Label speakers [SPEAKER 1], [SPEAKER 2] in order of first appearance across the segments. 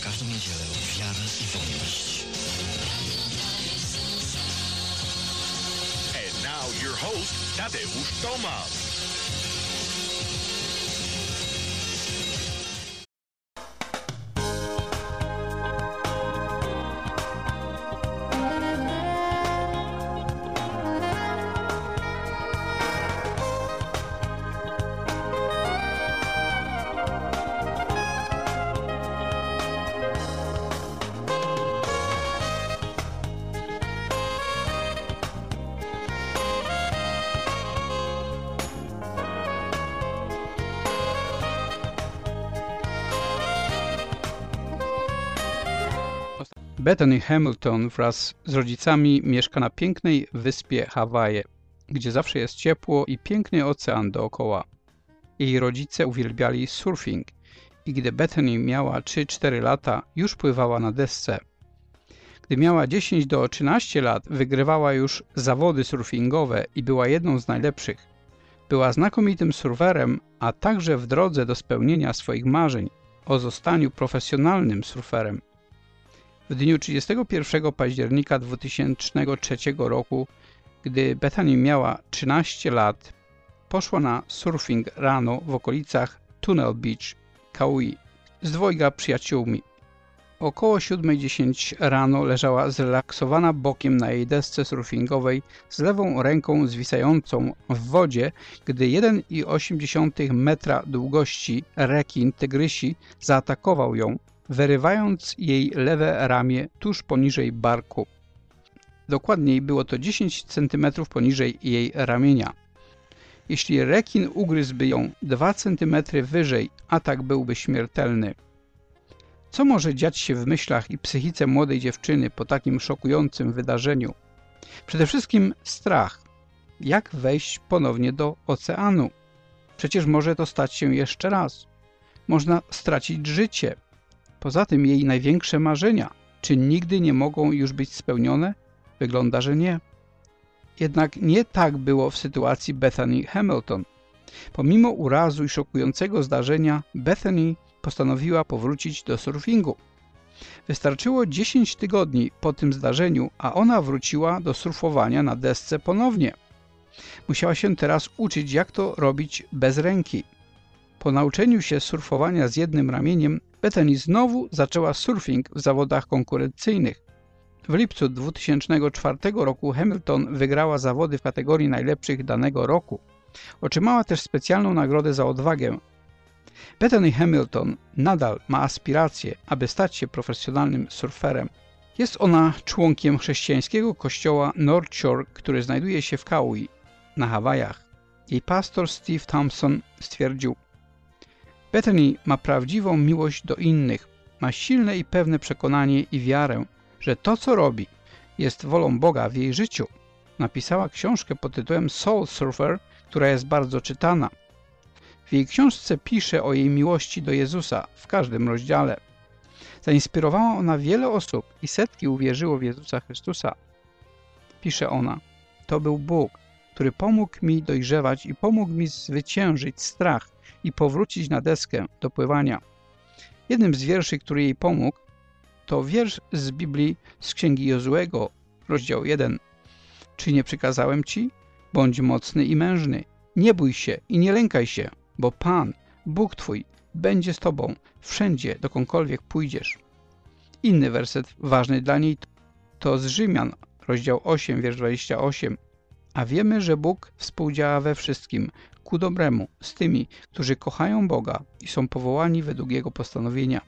[SPEAKER 1] każdą niedzielę wiara i wolność.
[SPEAKER 2] And now your host, Tadeusz Tomasz.
[SPEAKER 3] Bethany Hamilton wraz z rodzicami mieszka na pięknej wyspie Hawaje, gdzie zawsze jest ciepło i piękny ocean dookoła. Jej rodzice uwielbiali surfing i gdy Bethany miała 3-4 lata, już pływała na desce. Gdy miała 10 do 13 lat, wygrywała już zawody surfingowe i była jedną z najlepszych. Była znakomitym surferem, a także w drodze do spełnienia swoich marzeń o zostaniu profesjonalnym surferem. W dniu 31 października 2003 roku, gdy Bethany miała 13 lat, poszła na surfing rano w okolicach Tunnel Beach, Kauai, z dwojga przyjaciółmi. Około 7:10 rano leżała zrelaksowana bokiem na jej desce surfingowej z lewą ręką zwisającą w wodzie, gdy 1,8 metra długości rekin tygrysi zaatakował ją, wyrywając jej lewe ramię tuż poniżej barku. Dokładniej było to 10 cm poniżej jej ramienia. Jeśli rekin ugryzłby ją 2 cm wyżej, atak byłby śmiertelny. Co może dziać się w myślach i psychice młodej dziewczyny po takim szokującym wydarzeniu? Przede wszystkim strach. Jak wejść ponownie do oceanu? Przecież może to stać się jeszcze raz. Można stracić życie. Poza tym jej największe marzenia, czy nigdy nie mogą już być spełnione? Wygląda, że nie. Jednak nie tak było w sytuacji Bethany Hamilton. Pomimo urazu i szokującego zdarzenia, Bethany postanowiła powrócić do surfingu. Wystarczyło 10 tygodni po tym zdarzeniu, a ona wróciła do surfowania na desce ponownie. Musiała się teraz uczyć, jak to robić bez ręki. Po nauczeniu się surfowania z jednym ramieniem, Bethany znowu zaczęła surfing w zawodach konkurencyjnych. W lipcu 2004 roku Hamilton wygrała zawody w kategorii najlepszych danego roku. Otrzymała też specjalną nagrodę za odwagę. Bethany Hamilton nadal ma aspiracje, aby stać się profesjonalnym surferem. Jest ona członkiem chrześcijańskiego kościoła North Shore, który znajduje się w Kauai, na Hawajach. Jej pastor Steve Thompson stwierdził: Bethany ma prawdziwą miłość do innych, ma silne i pewne przekonanie i wiarę, że to, co robi, jest wolą Boga w jej życiu. Napisała książkę pod tytułem Soul Surfer, która jest bardzo czytana. W jej książce pisze o jej miłości do Jezusa w każdym rozdziale. Zainspirowała ona wiele osób i setki uwierzyło w Jezusa Chrystusa. Pisze ona: to był Bóg, który pomógł mi dojrzewać i pomógł mi zwyciężyć strach i powrócić na deskę do pływania. Jednym z wierszy, który jej pomógł, to wiersz z Biblii z Księgi Jozuego, rozdział 1. Czy nie przykazałem ci? Bądź mocny i mężny. Nie bój się i nie lękaj się, bo Pan, Bóg twój, będzie z tobą wszędzie, dokądkolwiek pójdziesz. Inny werset ważny dla niej to z Rzymian, rozdział 8, wiersz 28. A wiemy, że Bóg współdziała we wszystkim ku dobremu z tymi, którzy kochają Boga i są powołani według Jego postanowienia.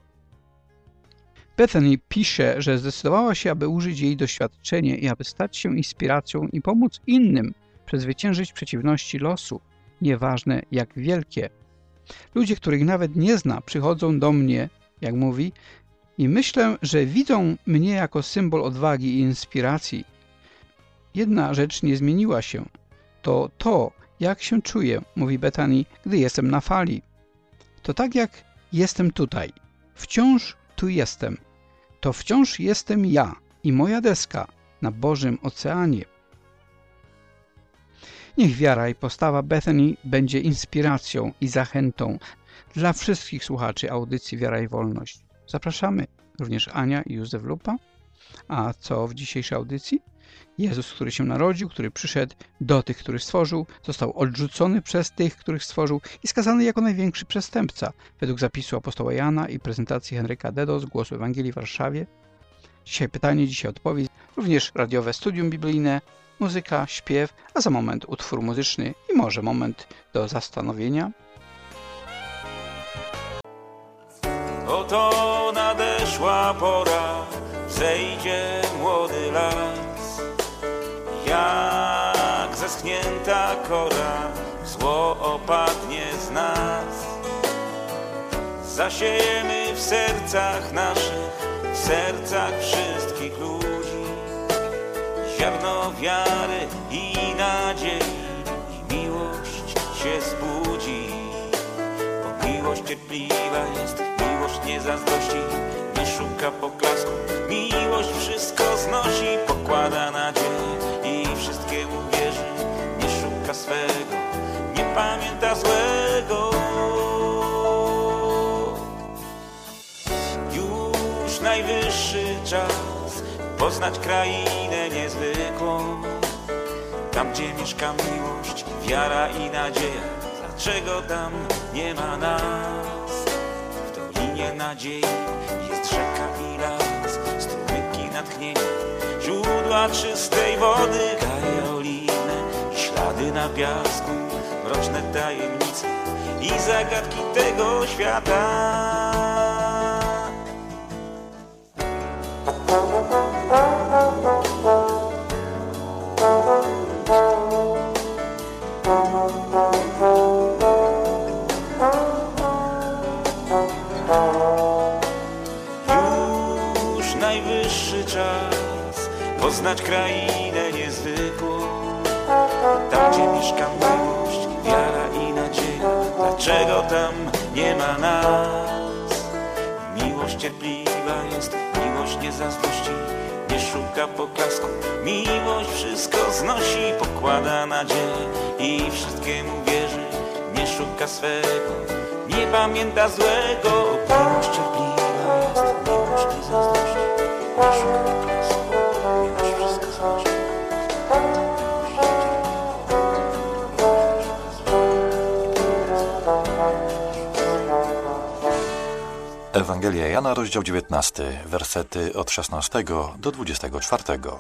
[SPEAKER 3] Bethany pisze, że zdecydowała się, aby użyć jej doświadczenie i aby stać się inspiracją i pomóc innym przezwyciężyć przeciwności losu, nieważne jak wielkie. Ludzie, których nawet nie zna, przychodzą do mnie, jak mówi, i myślę, że widzą mnie jako symbol odwagi i inspiracji. Jedna rzecz nie zmieniła się. To, jak się czuję, mówi Bethany, gdy jestem na fali. To tak jak jestem tutaj. Wciąż tu jestem. To wciąż jestem ja i moja deska na Bożym Oceanie. Niech wiara i postawa Bethany będzie inspiracją i zachętą dla wszystkich słuchaczy audycji Wiara i Wolność. Zapraszamy również Ania i Józef Lupa. A co w dzisiejszej audycji? Jezus, który się narodził, który przyszedł do tych, których stworzył, został odrzucony przez tych, których stworzył i skazany jako największy przestępca, według zapisu apostoła Jana i prezentacji Henryka Dedo z Głosu Ewangelii w Warszawie. Dzisiaj pytanie, dzisiaj odpowiedź, również radiowe studium biblijne, muzyka, śpiew, a za moment utwór muzyczny i może moment do zastanowienia.
[SPEAKER 4] Oto nadeszła pora, wzejdzie młody las. Jak zeschnięta kora, zło opadnie z nas. Zasiejemy w sercach naszych, w sercach wszystkich ludzi ziarno wiary i nadziei, i miłość się zbudzi. Bo miłość cierpliwa jest, miłość nie zazdrości, nie szuka poklasku. Miłość wszystko znosi, pokłada nadzieję i wszystkiemu wierzy. Nie szuka swego, nie pamięta złego. Już najwyższy czas poznać krainę niezwykłą. Tam, gdzie mieszka miłość, wiara i nadzieja. Dlaczego tam nie ma nas? W dolinie nadziei jest rzeka i las, strumyki natchnienia, źródła czystej wody, gaje oliwne i ślady na piasku, mroczne tajemnice i zagadki tego świata. Już najwyższy czas poznać krainę niezwykłą. Tam, gdzie mieszka miłość, wiara i nadzieja. Dlaczego tam nie ma nas? Miłość cierpliwa jest, miłość nie zazdrości, nie szuka poklasku. Miłość wszystko znosi, pokłada nadzieję i wszystkiemu wierzy. Nie szuka swego, nie pamięta złego. Miłość cierpliwa jest, miłość nie zazdrości, nie szuka poklasku. Miłość wszystko znosi.
[SPEAKER 5] Ewangelia Jana, rozdział 19, wersety od 16 do 24.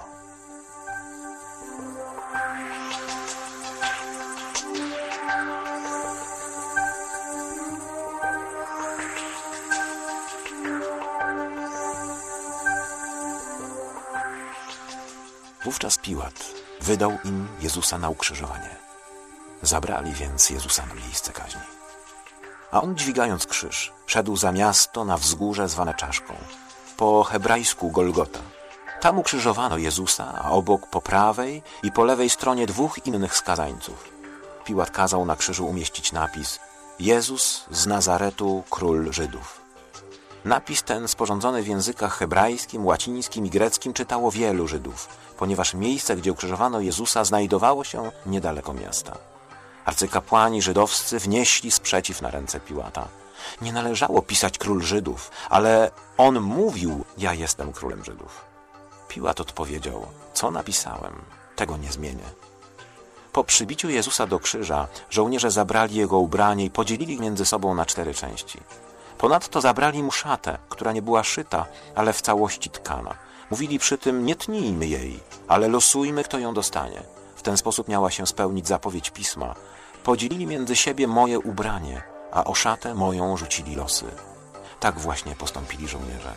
[SPEAKER 5] Wówczas Piłat wydał im Jezusa na ukrzyżowanie. Zabrali więc Jezusa na miejsce kaźni. A on, dźwigając krzyż, szedł za miasto na wzgórze zwane Czaszką, po hebrajsku Golgota. Tam ukrzyżowano Jezusa, a obok po prawej i po lewej stronie dwóch innych skazańców. Piłat kazał na krzyżu umieścić napis: Jezus z Nazaretu, król Żydów. Napis ten, sporządzony w językach hebrajskim, łacińskim i greckim, czytało wielu Żydów, ponieważ miejsce, gdzie ukrzyżowano Jezusa, znajdowało się niedaleko miasta. Arcykapłani żydowscy wnieśli sprzeciw na ręce Piłata. Nie należało pisać król Żydów, ale on mówił: ja jestem królem Żydów. Piłat odpowiedział: co napisałem, tego nie zmienię. Po przybiciu Jezusa do krzyża żołnierze zabrali jego ubranie i podzielili między sobą na 4 części. Ponadto zabrali mu szatę, która nie była szyta, ale w całości tkana. Mówili przy tym: nie tnijmy jej, ale losujmy, kto ją dostanie. W ten sposób miała się spełnić zapowiedź Pisma: podzielili między siebie moje ubranie, a o szatę moją rzucili losy. Tak właśnie postąpili żołnierze.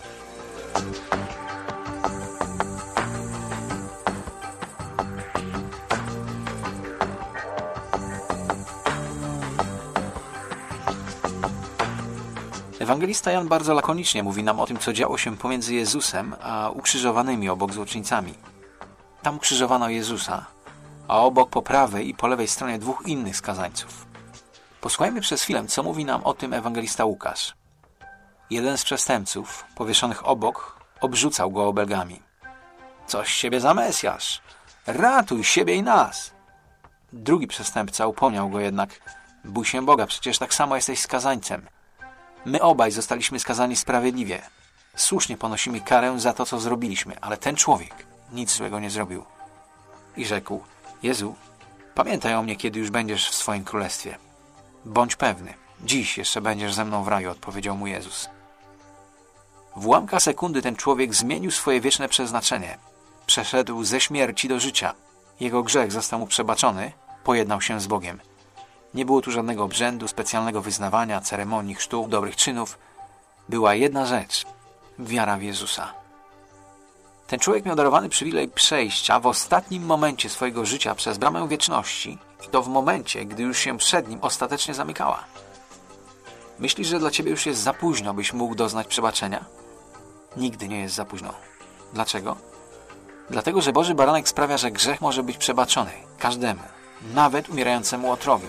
[SPEAKER 6] Ewangelista Jan bardzo lakonicznie mówi nam o tym, co działo się pomiędzy Jezusem a ukrzyżowanymi obok złoczyńcami. Tam ukrzyżowano Jezusa, a obok po prawej i po lewej stronie 2 innych skazańców. Posłuchajmy przez chwilę, co mówi nam o tym ewangelista Łukasz. Jeden z przestępców, powieszonych obok, obrzucał go obelgami. Coś z siebie za Mesjasz! Ratuj siebie i nas! Drugi przestępca upomniał go jednak: bój się Boga, przecież tak samo jesteś skazańcem. My obaj zostaliśmy skazani sprawiedliwie. Słusznie ponosimy karę za to, co zrobiliśmy, ale ten człowiek nic złego nie zrobił. I rzekł: Jezu, pamiętaj o mnie, kiedy już będziesz w swoim królestwie. Bądź pewny, dziś jeszcze będziesz ze mną w raju, odpowiedział mu Jezus. W ułamka sekundy ten człowiek zmienił swoje wieczne przeznaczenie. Przeszedł ze śmierci do życia. Jego grzech został mu przebaczony, pojednał się z Bogiem. Nie było tu żadnego obrzędu, specjalnego wyznawania, ceremonii, chrztu, dobrych czynów. Była jedna rzecz – wiara w Jezusa. Ten człowiek miał darowany przywilej przejścia w ostatnim momencie swojego życia przez bramę wieczności i to w momencie, gdy już się przed nim ostatecznie zamykała. Myślisz, że dla ciebie już jest za późno, byś mógł doznać przebaczenia? Nigdy nie jest za późno. Dlaczego? Dlatego, że Boży Baranek sprawia, że grzech może być przebaczony każdemu, nawet umierającemu łotrowi.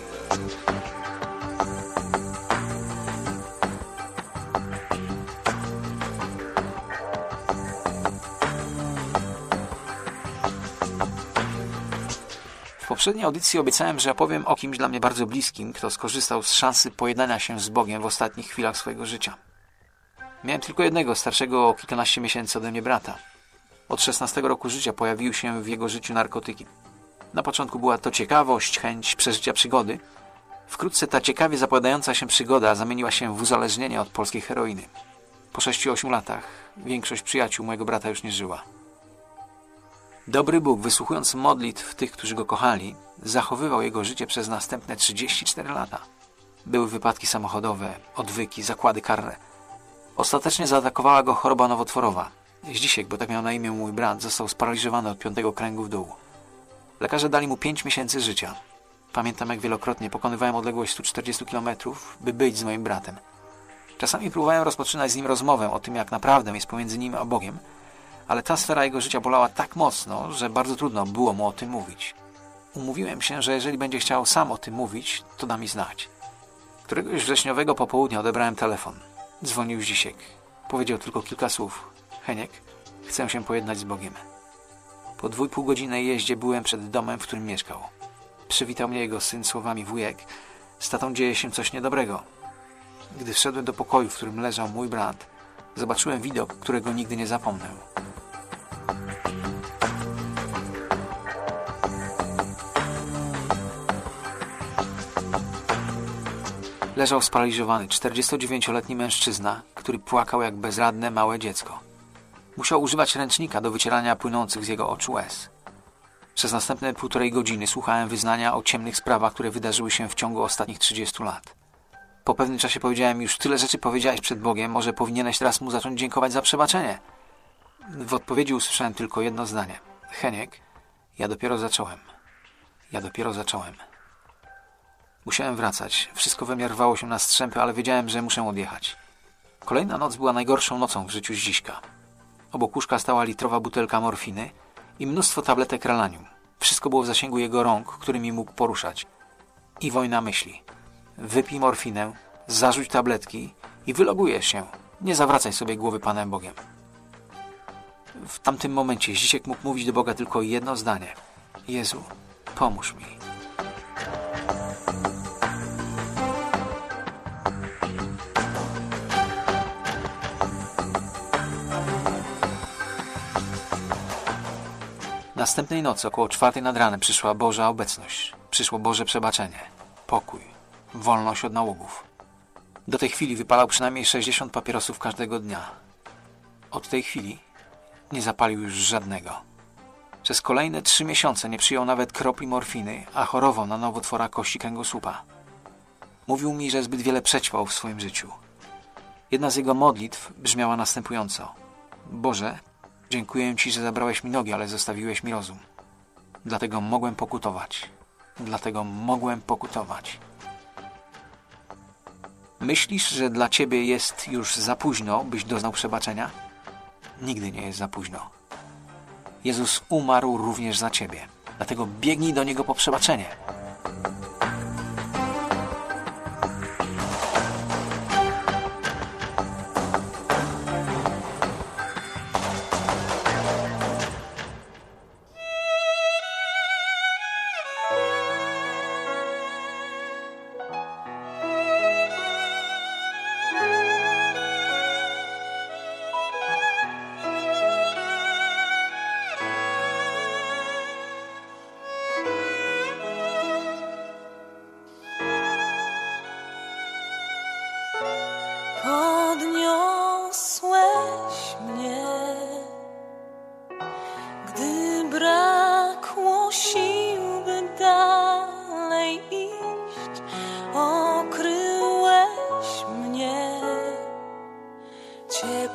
[SPEAKER 6] W poprzedniej audycji obiecałem, że opowiem o kimś dla mnie bardzo bliskim, kto skorzystał z szansy pojednania się z Bogiem w ostatnich chwilach swojego życia. Miałem tylko jednego, starszego o kilkanaście miesięcy ode mnie brata. Od 16 roku życia pojawiły się w jego życiu narkotyki. Na początku była to ciekawość, chęć przeżycia przygody. Wkrótce ta ciekawie zapowiadająca się przygoda zamieniła się w uzależnienie od polskiej heroiny. Po 6-8 latach większość przyjaciół mojego brata już nie żyła. Dobry Bóg, wysłuchując modlitw tych, którzy go kochali, zachowywał jego życie przez następne 34 lata. Były wypadki samochodowe, odwyki, zakłady karne. Ostatecznie zaatakowała go choroba nowotworowa. Zdzisiek, bo tak miał na imię mój brat, został sparaliżowany od 5. kręgu w dół. Lekarze dali mu 5 miesięcy życia. Pamiętam, jak wielokrotnie pokonywałem odległość 140 km, by być z moim bratem. Czasami próbowałem rozpoczynać z nim rozmowę o tym, jak naprawdę jest pomiędzy nim a Bogiem, ale ta sfera jego życia bolała tak mocno, że bardzo trudno było mu o tym mówić. Umówiłem się, że jeżeli będzie chciał sam o tym mówić, to da mi znać. Któregoś wrześniowego popołudnia odebrałem telefon. Dzwonił Zdzisiek. Powiedział tylko kilka słów. Heniek, chcę się pojednać z Bogiem. Po 2,5-godzinnej jeździe byłem przed domem, w którym mieszkał. Przywitał mnie jego syn słowami: wujek, z tatą dzieje się coś niedobrego. Gdy wszedłem do pokoju, w którym leżał mój brat, zobaczyłem widok, którego nigdy nie zapomnę. Leżał sparaliżowany 49-letni mężczyzna, który płakał jak bezradne małe dziecko. Musiał używać ręcznika do wycierania płynących z jego oczu łez. Przez następne 1,5 godziny słuchałem wyznania o ciemnych sprawach, które wydarzyły się w ciągu ostatnich 30 lat. Po pewnym czasie powiedziałem: już tyle rzeczy powiedziałeś przed Bogiem, może powinieneś teraz mu zacząć dziękować za przebaczenie. W odpowiedzi usłyszałem tylko jedno zdanie: Heniek, ja dopiero zacząłem. Musiałem wracać. Wszystko we mnie rwało się na strzępy, ale wiedziałem, że muszę odjechać. Kolejna noc była najgorszą nocą w życiu Zdziśka. Obok łóżka stała litrowa butelka morfiny i mnóstwo tabletek relanium. Wszystko było w zasięgu jego rąk, którymi mógł poruszać. I wojna myśli. Wypij morfinę, zarzuć tabletki i wylogujesz się. Nie zawracaj sobie głowy Panem Bogiem. W tamtym momencie Zdzisiek mógł mówić do Boga tylko jedno zdanie: Jezu, pomóż mi. Następnej nocy około 4 nad ranem przyszła Boża obecność. Przyszło Boże przebaczenie, pokój, wolność od nałogów. Do tej chwili wypalał przynajmniej 60 papierosów każdego dnia. Od tej chwili nie zapalił już żadnego. Przez kolejne 3 miesiące nie przyjął nawet kropli morfiny, a chorował na nowotwora kości kręgosłupa. Mówił mi, że zbyt wiele przećpał w swoim życiu. Jedna z jego modlitw brzmiała następująco: Boże, dziękuję Ci, że zabrałeś mi nogi, ale zostawiłeś mi rozum. Dlatego mogłem pokutować. Myślisz, że dla Ciebie jest już za późno, byś doznał przebaczenia? Nigdy nie jest za późno. Jezus umarł również za Ciebie. Dlatego biegnij do Niego po przebaczenie.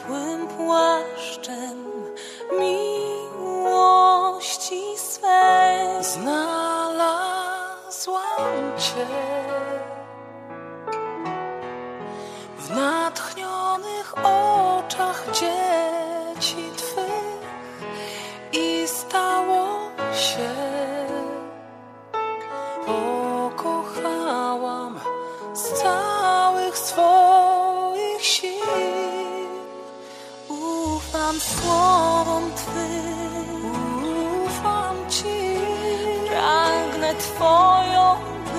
[SPEAKER 7] ciepłym płaszczem miłości swej. Znalazłam Cię w natchnionych oczach dzieci Twych i stało się. Pokochałam z całych swoich sił. Ufam słowom Twym, ufam Ci. Pragnę Twoją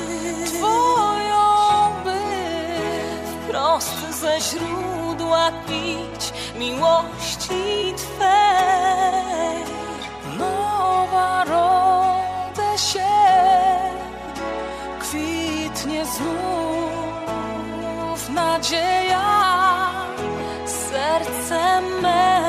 [SPEAKER 7] być, wprost ze źródła pić miłości Twej. Nowa rodzę się, kwitnie znów nadzieja, serce me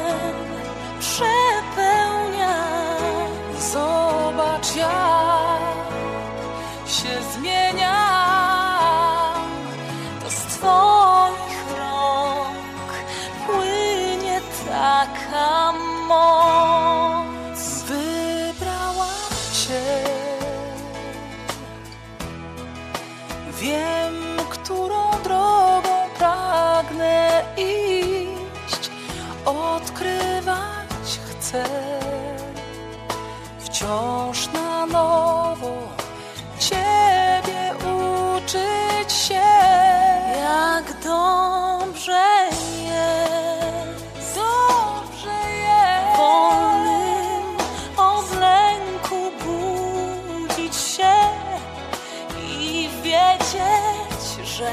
[SPEAKER 7] przepełnia. Zobacz, jak się zmieniam, to z Twoich rąk płynie taka moc. Wybrałam Cię, wiem, którą drogą pragnę iść, odkrywać chcę wciąż na nowo, Ciebie uczyć się. Jak dobrze jest, wolnym od lęku budzić się i wiedzieć, że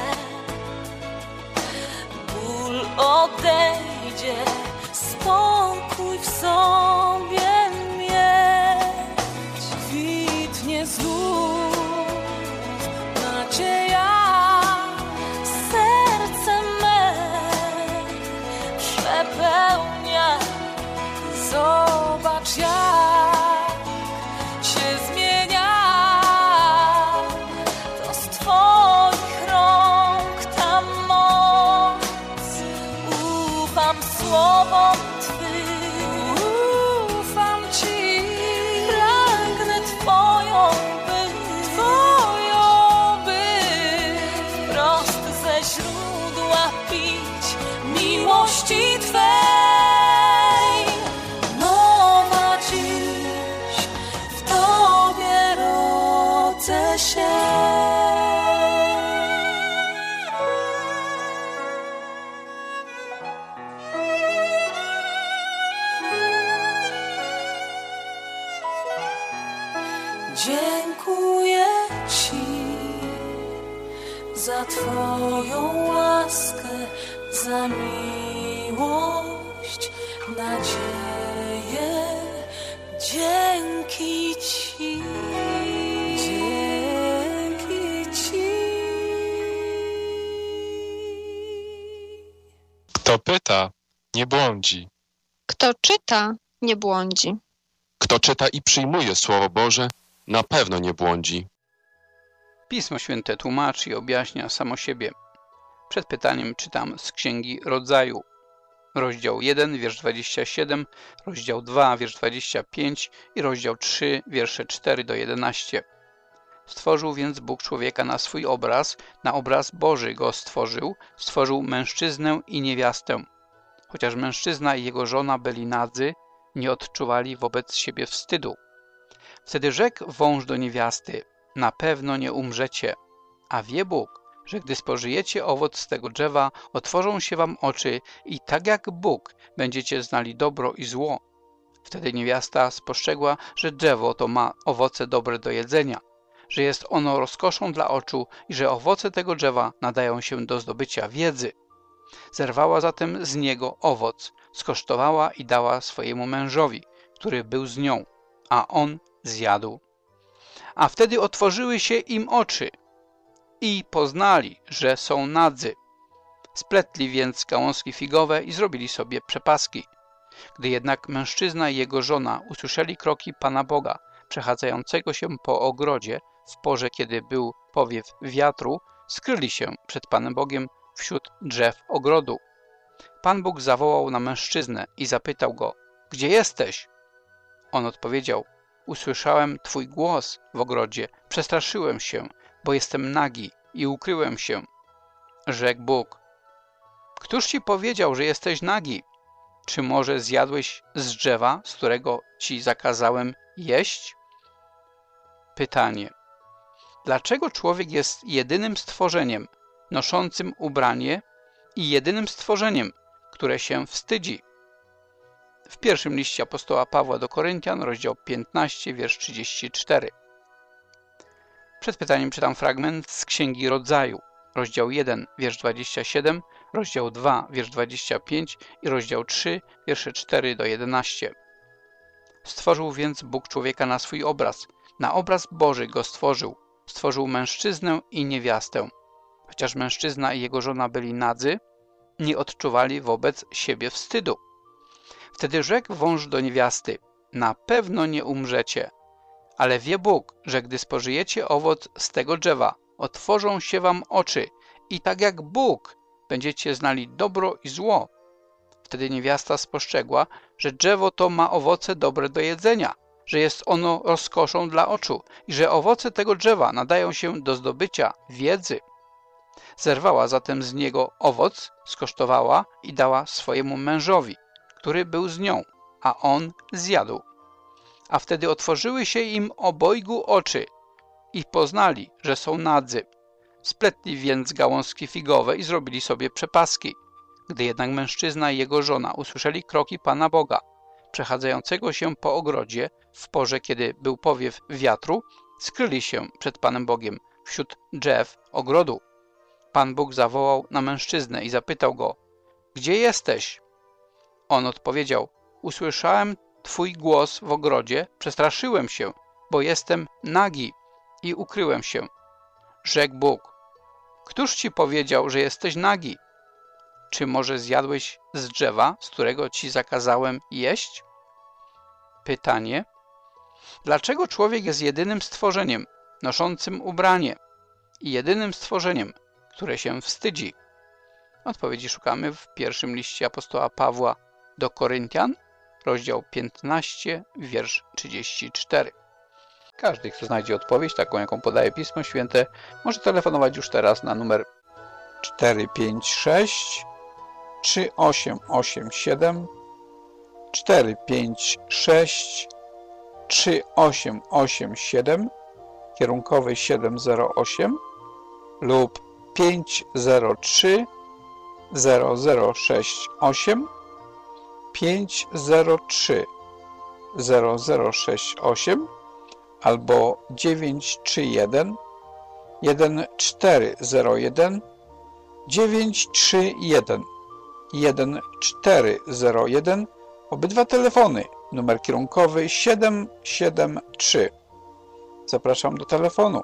[SPEAKER 7] ból odejdzie, spokój w sobie mieć. Kwitnie znów nadzieja, serce me przepełnia. Zobacz, jak się zmienia, to z Twoich rąk ta moc. Ufam słowom Twym, ufam Ci. Pragnę Twoją być, wprost ze źródła pić miłości Twej. Nowa dziś w Tobie rodzę się. Dziękuję Ci za Twoją łaskę, za miłość, nadzieję. Dzięki Ci, dzięki Ci.
[SPEAKER 8] Kto pyta, nie błądzi.
[SPEAKER 9] Kto czyta, nie błądzi.
[SPEAKER 8] Kto czyta i przyjmuje Słowo Boże, na pewno nie błądzi.
[SPEAKER 3] Pismo Święte tłumaczy i objaśnia samo siebie. Przed pytaniem czytam z Księgi Rodzaju. Rozdział 1, wiersz 27, rozdział 2, wiersz 25 i rozdział 3, wiersze 4 do 11. Stworzył więc Bóg człowieka na swój obraz, na obraz Boży go stworzył mężczyznę i niewiastę. Chociaż mężczyzna i jego żona byli nadzy, nie odczuwali wobec siebie wstydu. Wtedy rzekł wąż do niewiasty: na pewno nie umrzecie, a wie Bóg, że gdy spożyjecie owoc z tego drzewa, otworzą się wam oczy i tak jak Bóg będziecie znali dobro i zło. Wtedy niewiasta spostrzegła, że drzewo to ma owoce dobre do jedzenia, że jest ono rozkoszą dla oczu i że owoce tego drzewa nadają się do zdobycia wiedzy. Zerwała zatem z niego owoc, skosztowała i dała swojemu mężowi, który był z nią, a on zjadł. A wtedy otworzyły się im oczy i poznali, że są nadzy. Spletli więc gałązki figowe i zrobili sobie przepaski. Gdy jednak mężczyzna i jego żona usłyszeli kroki Pana Boga, przechadzającego się po ogrodzie, w porze, kiedy był powiew wiatru, skryli się przed Panem Bogiem wśród drzew ogrodu. Pan Bóg zawołał na mężczyznę i zapytał go: gdzie jesteś? On odpowiedział: usłyszałem Twój głos w ogrodzie, przestraszyłem się, bo jestem nagi i ukryłem się. Rzekł Bóg: któż Ci powiedział, że jesteś nagi? Czy może zjadłeś z drzewa, z którego Ci zakazałem jeść? Pytanie: dlaczego człowiek jest jedynym stworzeniem noszącym ubranie i jedynym stworzeniem, które się wstydzi? W pierwszym liście apostoła Pawła do Koryntian, rozdział 15, wiersz 34. Przed pytaniem czytam fragment z Księgi Rodzaju, rozdział 1, wiersz 27, rozdział 2, wiersz 25 i rozdział 3, wiersze 4 do 11. Stworzył więc Bóg człowieka na swój obraz. Na obraz Boży go stworzył. Stworzył mężczyznę i niewiastę. Chociaż mężczyzna i jego żona byli nadzy, nie odczuwali wobec siebie wstydu. Wtedy rzekł wąż do niewiasty: na pewno nie umrzecie, ale wie Bóg, że gdy spożyjecie owoc z tego drzewa, otworzą się wam oczy i tak jak Bóg będziecie znali dobro i zło. Wtedy niewiasta spostrzegła, że drzewo to ma owoce dobre do jedzenia, że jest ono rozkoszą dla oczu i że owoce tego drzewa nadają się do zdobycia wiedzy. Zerwała zatem z niego owoc, skosztowała i dała swojemu mężowi, który był z nią, a on zjadł. A wtedy otworzyły się im obojgu oczy i poznali, że są nadzy. Spletli więc gałązki figowe i zrobili sobie przepaski. Gdy jednak mężczyzna i jego żona usłyszeli kroki Pana Boga, przechadzającego się po ogrodzie w porze, kiedy był powiew wiatru, skryli się przed Panem Bogiem wśród drzew ogrodu. Pan Bóg zawołał na mężczyznę i zapytał go: gdzie jesteś? On odpowiedział: usłyszałem Twój głos w ogrodzie, przestraszyłem się, bo jestem nagi i ukryłem się. Rzekł Bóg: któż Ci powiedział, że jesteś nagi? Czy może zjadłeś z drzewa, z którego Ci zakazałem jeść? Pytanie: dlaczego człowiek jest jedynym stworzeniem noszącym ubranie i jedynym stworzeniem, które się wstydzi? Odpowiedzi szukamy w pierwszym liście apostoła Pawła do Koryntian, rozdział 15, wiersz 34. Każdy, kto znajdzie odpowiedź, taką jaką podaje Pismo Święte, może telefonować już teraz na numer 456 3887 456 3887 kierunkowy 708 lub 503 0068 503 0068 albo 931 1401 931 1401. Obydwa telefony, numer kierunkowy 773. Zapraszam do telefonu.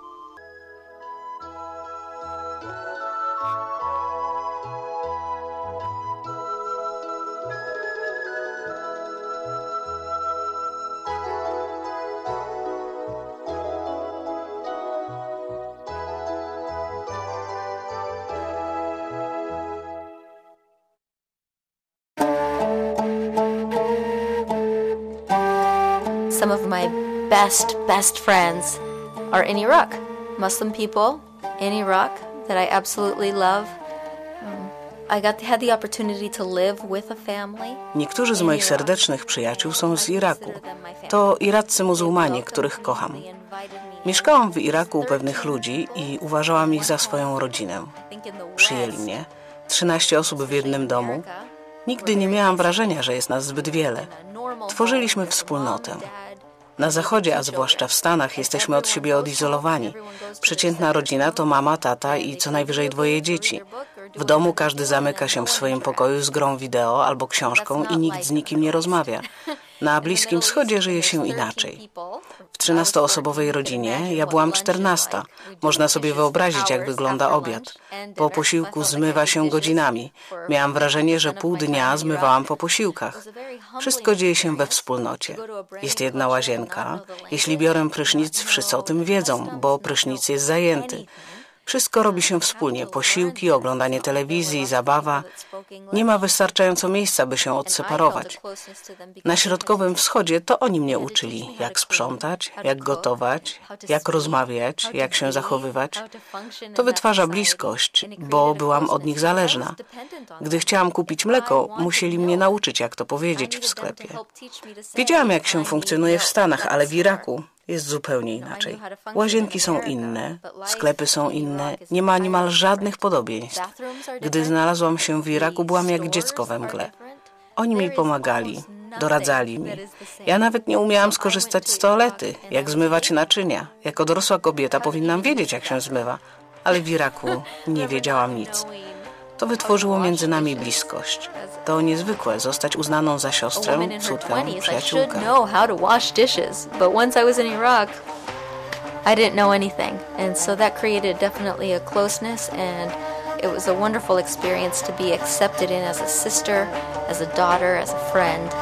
[SPEAKER 10] Some of my best friends are in Iraq. Muslim people in Iraq that I absolutely love. I had the opportunity to live with a family.
[SPEAKER 11] Niektórzy z moich serdecznych przyjaciół są z Iraku. To iraccy muzułmanie, których kocham. Mieszkałam w Iraku u pewnych ludzi i uważałam ich za swoją rodzinę. Przyjęli mnie. 13 osób w jednym domu. Nigdy nie miałam wrażenia, że jest nas zbyt wiele. Tworzyliśmy wspólnotę. Na Zachodzie, a zwłaszcza w Stanach, jesteśmy od siebie odizolowani. Przeciętna rodzina to mama, tata i co najwyżej 2 dzieci. W domu każdy zamyka się w swoim pokoju z grą wideo albo książką i nikt z nikim nie rozmawia. Na Bliskim Wschodzie żyje się inaczej. W 13-osobowej rodzinie ja byłam 14. Można sobie wyobrazić, jak wygląda obiad. Po posiłku zmywa się godzinami. Miałam wrażenie, że pół dnia zmywałam po posiłkach. Wszystko dzieje się we wspólnocie. Jest jedna łazienka. Jeśli biorę prysznic, wszyscy o tym wiedzą, bo prysznic jest zajęty. Wszystko robi się wspólnie. Posiłki, oglądanie telewizji, zabawa. Nie ma wystarczająco miejsca, by się odseparować. Na Środkowym Wschodzie to oni mnie uczyli, jak sprzątać, jak gotować, jak rozmawiać, jak się zachowywać. To wytwarza bliskość, bo byłam od nich zależna. Gdy chciałam kupić mleko, musieli mnie nauczyć, jak to powiedzieć w sklepie. Wiedziałam, jak się funkcjonuje w Stanach, ale w Iraku jest zupełnie inaczej. Łazienki są inne, sklepy są inne, nie ma niemal żadnych podobieństw. Gdy znalazłam się w Iraku, byłam jak dziecko we mgle. Oni mi pomagali, doradzali mi. Ja nawet nie umiałam skorzystać z toalety, jak zmywać naczynia. Jako dorosła kobieta powinnam wiedzieć, jak się zmywa, ale w Iraku nie wiedziałam nic. To wytworzyło między nami bliskość. To niezwykłe, zostać uznaną za siostrę, córkę, przyjaciółkę.
[SPEAKER 10] I didn't know anything, and so that created definitely a closeness, and it was a wonderful experience to be accepted in as a sister, as a daughter, as a friend.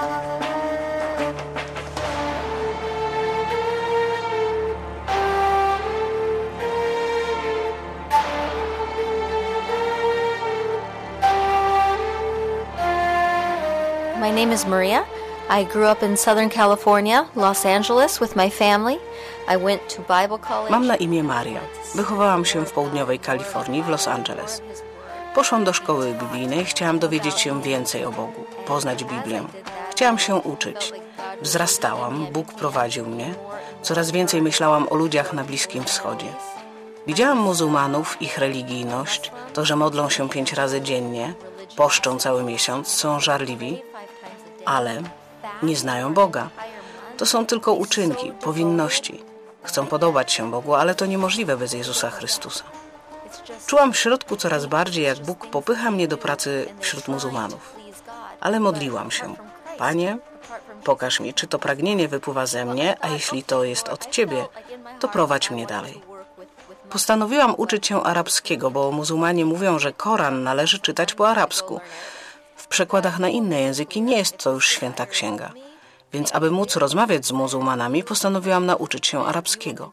[SPEAKER 10] My name is Maria. I grew up in Southern California, Los Angeles, with my family. I went to Bible college.
[SPEAKER 11] Mam na imię Maria. Wychowałam się w południowej Kalifornii, w Los Angeles. Poszłam do szkoły biblijnej, chciałam dowiedzieć się więcej o Bogu, poznać Biblię. Chciałam się uczyć. Wzrastałam, Bóg prowadził mnie. Coraz więcej myślałam o ludziach na Bliskim Wschodzie. Widziałam muzułmanów, ich religijność, to, że modlą się 5 razy dziennie, poszczą cały miesiąc, są żarliwi, ale nie znają Boga. To są tylko uczynki, powinności. Chcą podobać się Bogu, ale to niemożliwe bez Jezusa Chrystusa. Czułam w środku coraz bardziej, jak Bóg popycha mnie do pracy wśród muzułmanów. Ale modliłam się. Panie, pokaż mi, czy to pragnienie wypływa ze mnie, a jeśli to jest od Ciebie, to prowadź mnie dalej. Postanowiłam uczyć się arabskiego, bo muzułmanie mówią, że Koran należy czytać po arabsku. W przekładach na inne języki nie jest to już święta księga. Więc aby móc rozmawiać z muzułmanami, postanowiłam nauczyć się arabskiego.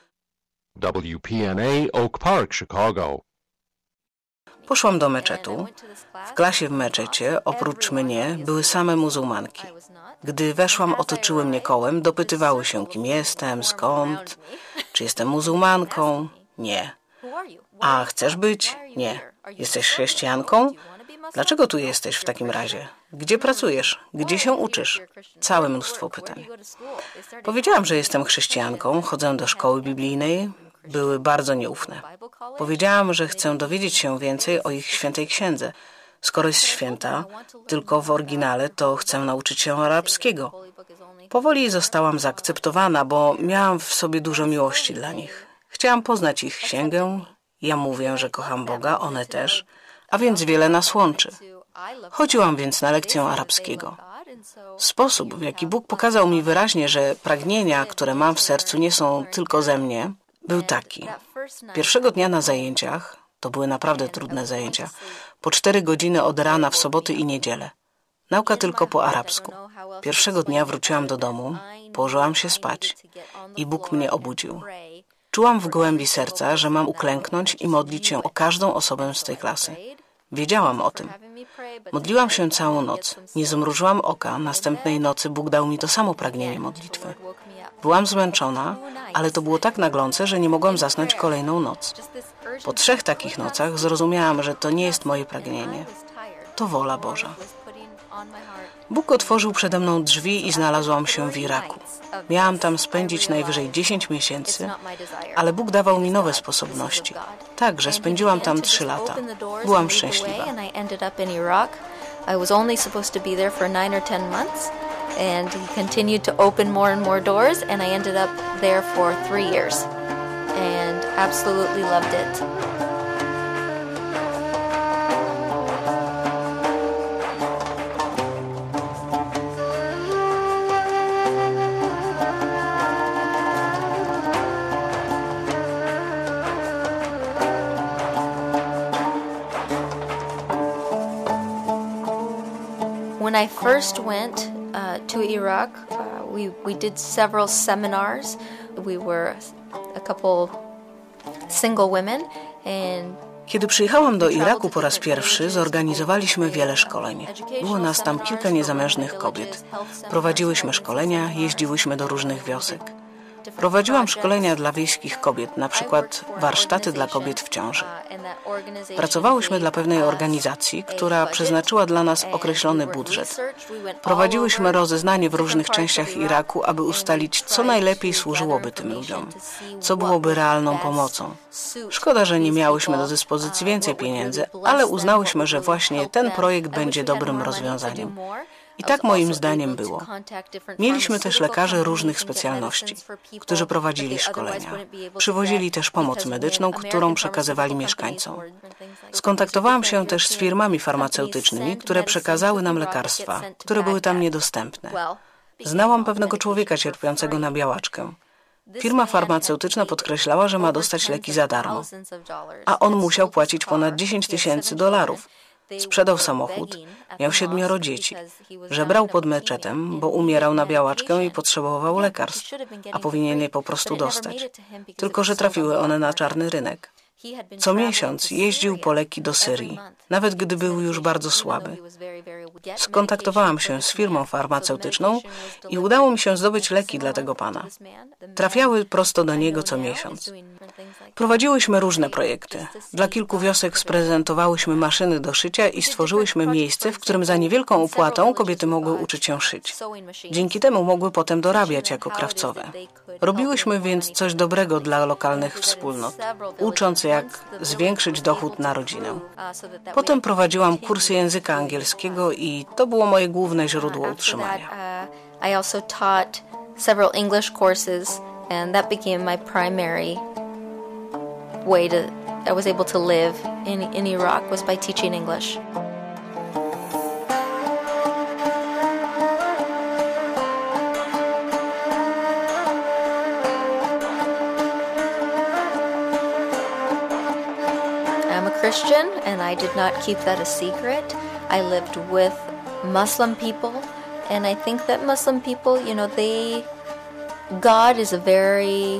[SPEAKER 2] WPNA Oak Park, Chicago.
[SPEAKER 11] Poszłam do meczetu. W klasie w meczecie, oprócz mnie, były same muzułmanki. Gdy weszłam, otoczyły mnie kołem, dopytywały się, kim jestem, skąd, czy jestem muzułmanką. Nie. A chcesz być? Nie. Jesteś chrześcijanką? Dlaczego tu jesteś w takim razie? Gdzie pracujesz? Gdzie się uczysz? Całe mnóstwo pytań. Powiedziałam, że jestem chrześcijanką, chodzę do szkoły biblijnej. Były bardzo nieufne. Powiedziałam, że chcę dowiedzieć się więcej o ich świętej księdze. Skoro jest święta, tylko w oryginale, to chcę nauczyć się arabskiego. Powoli zostałam zaakceptowana, bo miałam w sobie dużo miłości dla nich. Chciałam poznać ich księgę. Ja mówię, że kocham Boga, one też, a więc wiele nas łączy. Chodziłam więc na lekcję arabskiego. Sposób, w jaki Bóg pokazał mi wyraźnie, że pragnienia, które mam w sercu, nie są tylko ze mnie, był taki. Pierwszego dnia na zajęciach, to były naprawdę trudne zajęcia, po 4 godziny od rana w soboty i niedzielę. Nauka tylko po arabsku. Pierwszego dnia wróciłam do domu, położyłam się spać i Bóg mnie obudził. Czułam w głębi serca, że mam uklęknąć i modlić się o każdą osobę z tej klasy. Wiedziałam o tym. Modliłam się całą noc. Nie zmrużyłam oka. Następnej nocy Bóg dał mi to samo pragnienie modlitwy. Byłam zmęczona, ale to było tak naglące, że nie mogłam zasnąć kolejną noc. Po 3 takich nocach zrozumiałam, że to nie jest moje pragnienie. To wola Boża. Bóg otworzył przede mną drzwi i znalazłam się w Iraku. Miałam tam spędzić najwyżej 10 miesięcy, ale Bóg dawał mi nowe sposobności. Także spędziłam tam 3 lata. Byłam szczęśliwa.
[SPEAKER 10] I was only supposed to be there for 9 or 10 months, and He continued to open more and more doors, and I ended up there for 3 years, and absolutely loved it. When I first went to Iraq, we did several seminars. We were a couple single women,
[SPEAKER 11] Kiedy przyjechałam do Iraku po raz pierwszy, zorganizowaliśmy wiele szkoleń. Było nas tam kilka niezamężnych kobiet. Prowadziłyśmy szkolenia, jeździłyśmy do różnych wiosek. Prowadziłam szkolenia dla wiejskich kobiet, na przykład warsztaty dla kobiet w ciąży. Pracowałyśmy dla pewnej organizacji, która przeznaczyła dla nas określony budżet. Prowadziłyśmy rozeznanie w różnych częściach Iraku, aby ustalić, co najlepiej służyłoby tym ludziom, co byłoby realną pomocą. Szkoda, że nie miałyśmy do dyspozycji więcej pieniędzy, ale uznałyśmy, że właśnie ten projekt będzie dobrym rozwiązaniem. I tak moim zdaniem było. Mieliśmy też lekarzy różnych specjalności, którzy prowadzili szkolenia. Przywozili też pomoc medyczną, którą przekazywali mieszkańcom. Skontaktowałam się też z firmami farmaceutycznymi, które przekazały nam lekarstwa, które były tam niedostępne. Znałam pewnego człowieka cierpiącego na białaczkę. Firma farmaceutyczna podkreślała, że ma dostać leki za darmo, a on musiał płacić ponad $10,000. Sprzedał samochód, miał 7 dzieci, żebrał pod meczetem, bo umierał na białaczkę i potrzebował lekarstw, a powinien je po prostu dostać. Tylko że trafiły one na czarny rynek. Co miesiąc jeździł po leki do Syrii, nawet gdy był już bardzo słaby. Skontaktowałam się z firmą farmaceutyczną i udało mi się zdobyć leki dla tego pana. Trafiały prosto do niego co miesiąc. Prowadziłyśmy różne projekty. Dla kilku wiosek sprezentowałyśmy maszyny do szycia i stworzyłyśmy miejsce, w którym za niewielką opłatą kobiety mogły uczyć się szyć. Dzięki temu mogły potem dorabiać jako krawcowe. Robiłyśmy więc coś dobrego dla lokalnych wspólnot, ucząc jak zwiększyć dochód na rodzinę. Potem prowadziłam kursy języka angielskiego i to było moje główne źródło utrzymania.
[SPEAKER 10] I also taught several English courses and that became my primary way I was able to live in Iraq was by teaching English. I'm a Christian and I did not keep that a secret. I lived with Muslim people and I think that Muslim people, God is a very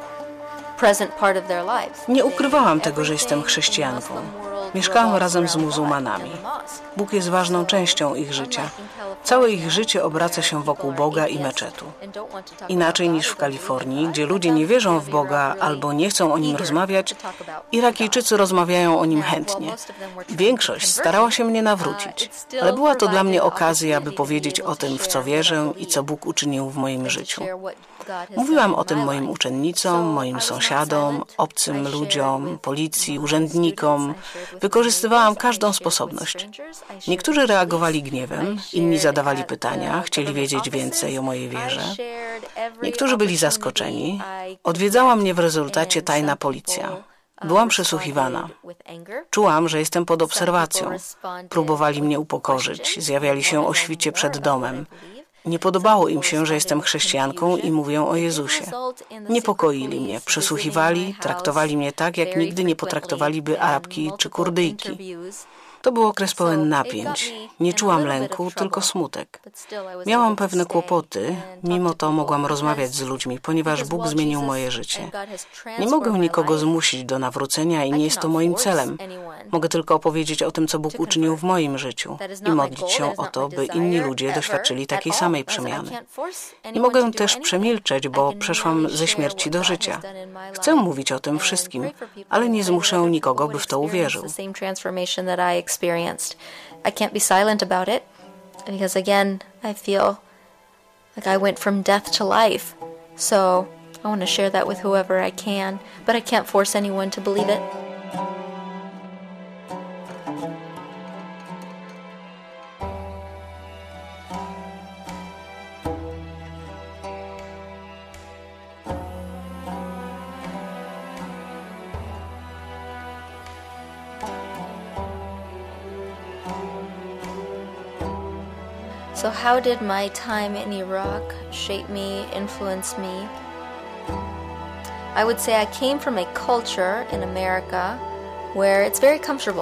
[SPEAKER 11] Nie ukrywałam tego, że jestem chrześcijanką. Mieszkałam razem z muzułmanami. Bóg jest ważną częścią ich życia. Całe ich życie obraca się wokół Boga i meczetu. Inaczej niż w Kalifornii, gdzie ludzie nie wierzą w Boga albo nie chcą o Nim rozmawiać, Irakijczycy rozmawiają o Nim chętnie. Większość starała się mnie nawrócić, ale była to dla mnie okazja, aby powiedzieć o tym, w co wierzę i co Bóg uczynił w moim życiu. Mówiłam o tym moim uczennicom, moim sąsiadom, obcym ludziom, policji, urzędnikom. Wykorzystywałam każdą sposobność. Niektórzy reagowali gniewem, inni zadawali pytania, chcieli wiedzieć więcej o mojej wierze. Niektórzy byli zaskoczeni. Odwiedzała mnie w rezultacie tajna policja. Byłam przesłuchiwana. Czułam, że jestem pod obserwacją. Próbowali mnie upokorzyć, zjawiali się o świcie przed domem. Nie podobało im się, że jestem chrześcijanką i mówię o Jezusie. Niepokoili mnie, przesłuchiwali, traktowali mnie tak, jak nigdy nie potraktowaliby Arabki czy Kurdyjki. To był okres pełen napięć. Nie czułam lęku, tylko smutek. Miałam pewne kłopoty, mimo to mogłam rozmawiać z ludźmi, ponieważ Bóg zmienił moje życie. Nie mogę nikogo zmusić do nawrócenia i nie jest to moim celem. Mogę tylko opowiedzieć o tym, co Bóg uczynił w moim życiu i modlić się o to, by inni ludzie doświadczyli takiej samej przemiany. Nie mogę też przemilczeć, bo przeszłam ze śmierci do życia. Chcę mówić o tym wszystkim, ale nie zmuszę nikogo, by w to uwierzył.
[SPEAKER 10] I can't be silent about it because again I feel like I went from death to life, so I want to share that with whoever I can, but I can't force anyone to believe it. So how did my time in Iraq shape me, influence me? I would say I came from a culture in America where it's very comfortable.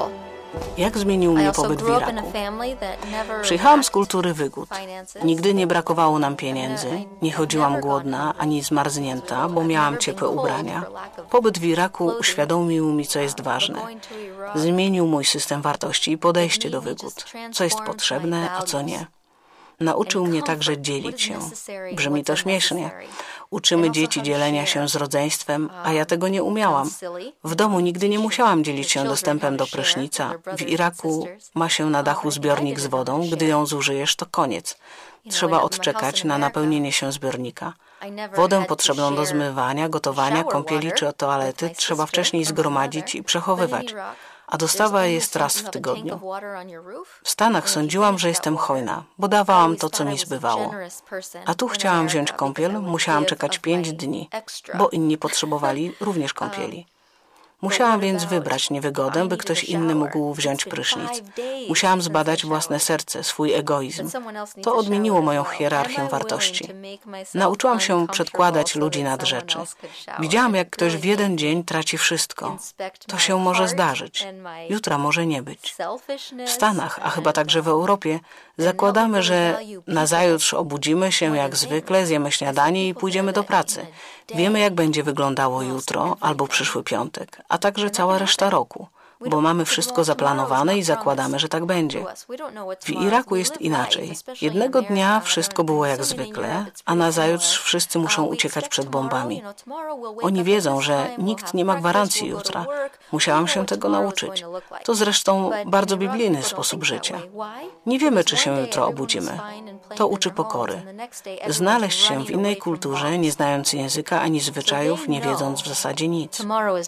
[SPEAKER 11] Jak zmienił mnie pobyt w Iraku? Przyjechałam z kultury wygód. Nigdy nie brakowało nam pieniędzy, nie chodziłam głodna ani zmarznięta, bo miałam ciepłe ubrania. Pobyt w Iraku uświadomił mi, co jest ważne. Zmienił mój system wartości i podejście do wygód, co jest potrzebne, a co nie. Nauczył mnie także dzielić się. Brzmi to śmiesznie. Uczymy dzieci dzielenia się z rodzeństwem, a ja tego nie umiałam. W domu nigdy nie musiałam dzielić się dostępem do prysznica. W Iraku ma się na dachu zbiornik z wodą. Gdy ją zużyjesz, to koniec. Trzeba odczekać na napełnienie się zbiornika. Wodę potrzebną do zmywania, gotowania, kąpieli czy toalety trzeba wcześniej zgromadzić i przechowywać. A dostawa jest raz w tygodniu. W Stanach sądziłam, że jestem hojna, bo dawałam to, co mi zbywało. A tu chciałam wziąć kąpiel, musiałam czekać 5 dni, bo inni potrzebowali również kąpieli. Musiałam więc wybrać niewygodę, by ktoś inny mógł wziąć prysznic. Musiałam zbadać własne serce, swój egoizm. To odmieniło moją hierarchię wartości. Nauczyłam się przedkładać ludzi nad rzeczy. Widziałam, jak ktoś w jeden dzień traci wszystko. To się może zdarzyć. Jutra może nie być. W Stanach, a chyba także w Europie, zakładamy, że nazajutrz obudzimy się jak zwykle, zjemy śniadanie i pójdziemy do pracy. Wiemy, jak będzie wyglądało jutro albo przyszły piątek, a także cała reszta roku, bo mamy wszystko zaplanowane i zakładamy, że tak będzie. W Iraku jest inaczej. Jednego dnia wszystko było jak zwykle, a nazajutrz wszyscy muszą uciekać przed bombami. Oni wiedzą, że nikt nie ma gwarancji jutra. Musiałam się tego nauczyć. To zresztą bardzo biblijny sposób życia. Nie wiemy, czy się jutro obudzimy. To uczy pokory. Znaleźć się w innej kulturze, nie znając języka ani zwyczajów, nie wiedząc w zasadzie nic.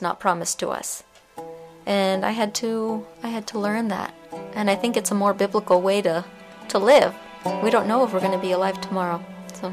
[SPEAKER 10] And I had to learn that. And I think it's a more biblical way to live. We don't know if we're going to be alive tomorrow. So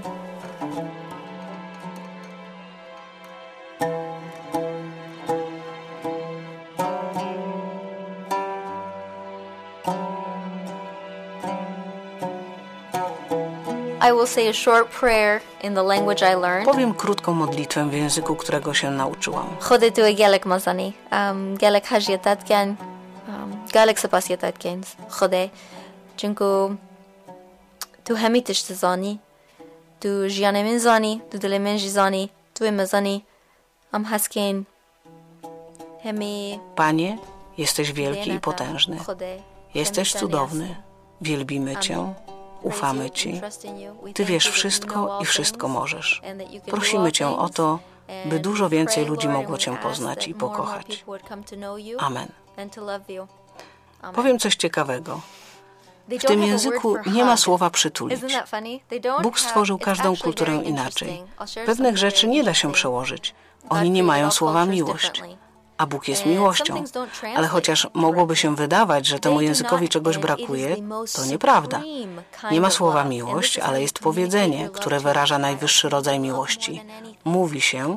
[SPEAKER 10] I will say a short prayer in the language I learned.
[SPEAKER 11] Powiem krótką modlitwę w języku, którego się nauczyłam.
[SPEAKER 10] Khode tu gelek mazani. Gelek hajietatken. Gelek sapasietatken. Khode. Chinku tu hamitish zani. Tu jianemin zani. Tu dilemen zani. Tu emazani. Hasken.
[SPEAKER 11] Panie, jesteś wielki i potężny. Jesteś cudowny. Wielbimy Cię. Ufamy Ci. Ty wiesz wszystko i wszystko możesz. Prosimy Cię o to, by dużo więcej ludzi mogło Cię poznać i pokochać. Amen. Powiem coś ciekawego. W tym języku nie ma słowa przytulić. Bóg stworzył każdą kulturę inaczej. Pewnych rzeczy nie da się przełożyć. Oni nie mają słowa miłość. A Bóg jest miłością. Ale chociaż mogłoby się wydawać, że temu językowi czegoś brakuje, to nieprawda. Nie ma słowa miłość, ale jest powiedzenie, które wyraża najwyższy rodzaj miłości. Mówi się: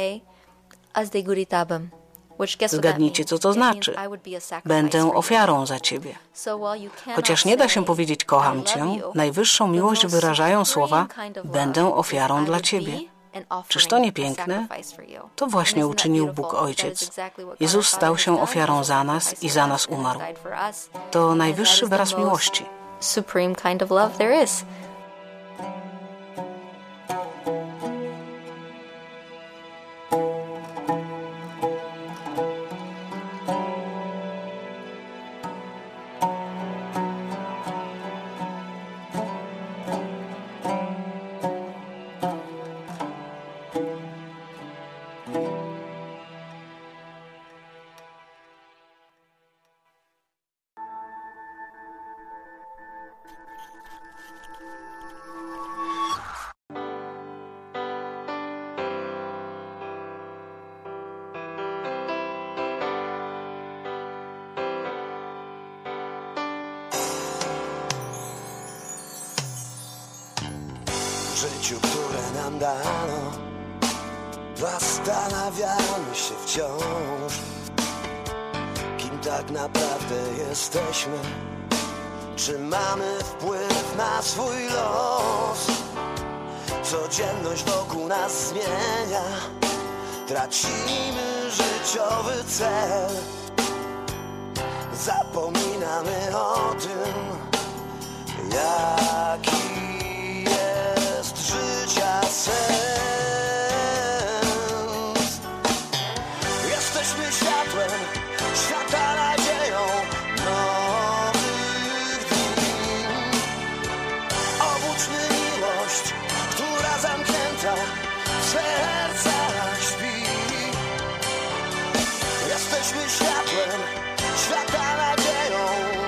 [SPEAKER 11] zgadnijcie, co to znaczy. Będę ofiarą za Ciebie. Chociaż nie da się powiedzieć kocham Cię, najwyższą miłość wyrażają słowa będę ofiarą dla Ciebie. Czyż to nie piękne? To właśnie uczynił Bóg Ojciec. Jezus stał się ofiarą za nas i za nas umarł. To najwyższy wyraz miłości.
[SPEAKER 10] Supreme kind of love there is.
[SPEAKER 12] W życiu, które nam dano, zastanawiamy się wciąż, kim tak naprawdę jesteśmy, czy mamy wpływ na swój los. Codzienność wokół nas zmienia, tracimy życiowy cel. zapominamy o tym, jaki jest życia sens. Jesteśmy światłem, świata nadzieją nowych dni. Obudźmy miłość, która zamknięta w sercach śpi. Jesteśmy światłem, świata nadzieją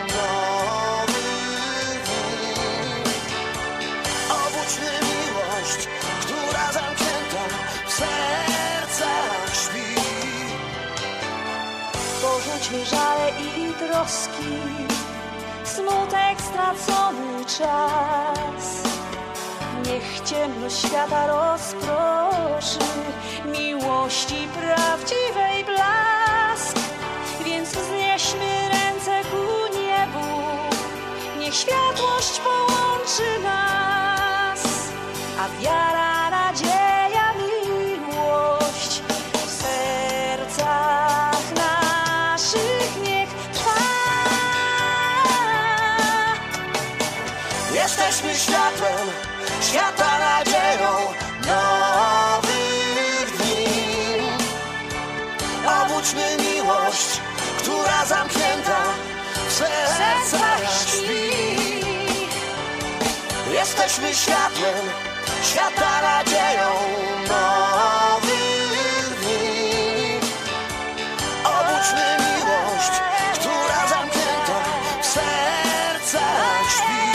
[SPEAKER 12] nowych dni. Obudźmy miłość, która zamknięta w sercach śpi.
[SPEAKER 7] Porzućmy żale i troski, smutek, stracony czas. Niech ciemność świata rozproszy miłości prawdziwej blask. Więc wznieśmy ręce ku niebu, niech światłość połączy nas, a wiara, nadzieja, miłość w sercach naszych niech trwa.
[SPEAKER 12] Jesteśmy światłem, świata nadzieją nowych dni. Obudźmy miłość, która zamknięta w sercach śpi. Jesteśmy światłem, świata nadzieją nowych dni. Obudźmy miłość, która zamknięta w sercach śpi.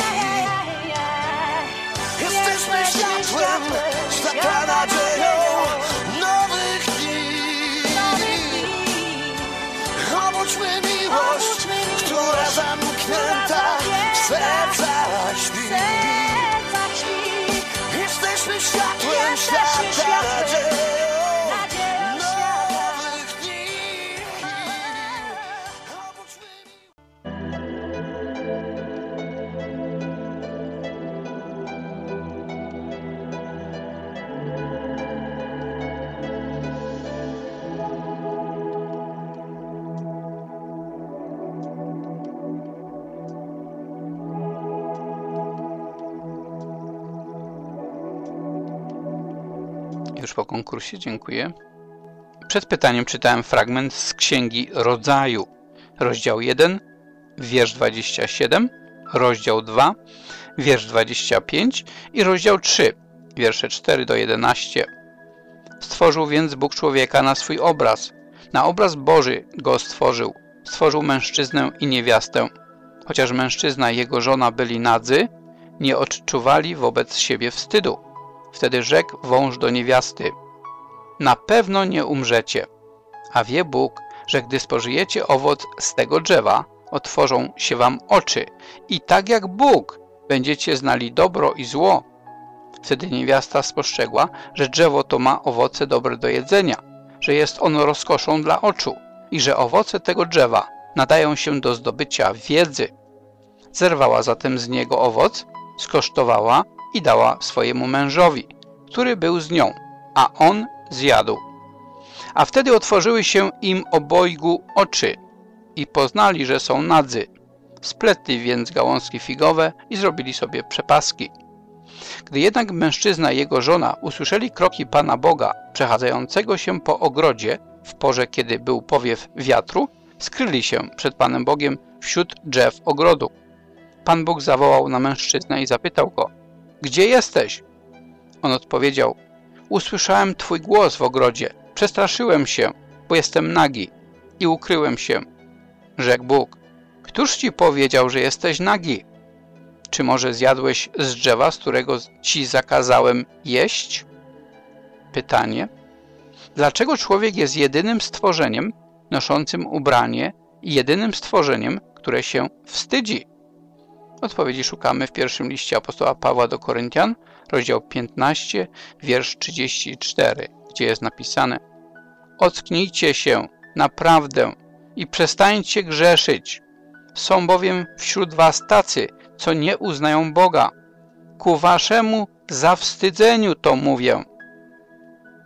[SPEAKER 12] Jesteśmy światłem, świata nadzieją nowych dni. Obudźmy miłość, która zamknięta w sercach śpi. Jesteśmy światłem, świata nadzieją nowych dni.
[SPEAKER 3] Już po konkursie, dziękuję. Przed pytaniem czytałem fragment z Księgi Rodzaju, rozdział 1, wiersz 27, rozdział 2, wiersz 25 i rozdział 3, wiersze 4 do 11. Stworzył więc Bóg człowieka na swój obraz. Na obraz Boży go stworzył. Stworzył mężczyznę i niewiastę. Chociaż mężczyzna i jego żona byli nadzy, nie odczuwali wobec siebie wstydu. Wtedy rzekł wąż do niewiasty: na pewno nie umrzecie. A wie Bóg, że gdy spożyjecie owoc z tego drzewa, otworzą się wam oczy i tak jak Bóg będziecie znali dobro i zło. Wtedy niewiasta spostrzegła, że drzewo to ma owoce dobre do jedzenia, że jest ono rozkoszą dla oczu i że owoce tego drzewa nadają się do zdobycia wiedzy. Zerwała zatem z niego owoc, skosztowała i dała swojemu mężowi, który był z nią, a on zjadł. A wtedy otworzyły się im obojgu oczy i poznali, że są nadzy. Spletli więc gałązki figowe i zrobili sobie przepaski. Gdy jednak mężczyzna i jego żona usłyszeli kroki Pana Boga przechadzającego się po ogrodzie w porze, kiedy był powiew wiatru, skryli się przed Panem Bogiem wśród drzew ogrodu. Pan Bóg zawołał na mężczyznę i zapytał go: gdzie jesteś? On odpowiedział: usłyszałem Twój głos w ogrodzie, przestraszyłem się, bo jestem nagi i ukryłem się. Rzekł Bóg: któż Ci powiedział, że jesteś nagi? Czy może zjadłeś z drzewa, z którego Ci zakazałem jeść? Pytanie: dlaczego człowiek jest jedynym stworzeniem noszącym ubranie i jedynym stworzeniem, które się wstydzi? Odpowiedzi szukamy w pierwszym liście apostoła Pawła do Koryntian, rozdział 15, wiersz 34, gdzie jest napisane: ocknijcie się naprawdę i przestańcie grzeszyć. Są bowiem wśród was tacy, co nie uznają Boga. Ku waszemu zawstydzeniu to mówię.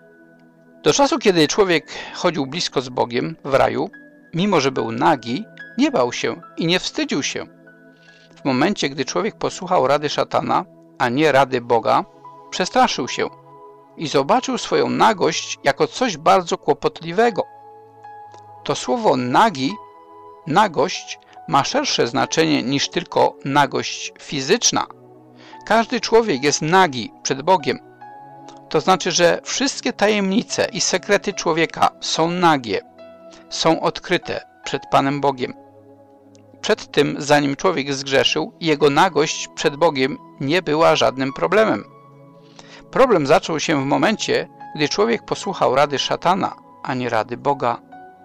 [SPEAKER 3] Do czasu, kiedy człowiek chodził blisko z Bogiem w raju, mimo że był nagi, nie bał się i nie wstydził się. W momencie, gdy człowiek posłuchał rady szatana, a nie rady Boga, przestraszył się i zobaczył swoją nagość jako coś bardzo kłopotliwego. To słowo nagi, nagość, ma szersze znaczenie niż tylko nagość fizyczna. Każdy człowiek jest nagi przed Bogiem. To znaczy, że wszystkie tajemnice i sekrety człowieka są nagie, są odkryte przed Panem Bogiem. Przed tym, zanim człowiek zgrzeszył, jego nagość przed Bogiem nie była żadnym problemem. Problem zaczął się w momencie, gdy człowiek posłuchał rady szatana, a nie rady Boga.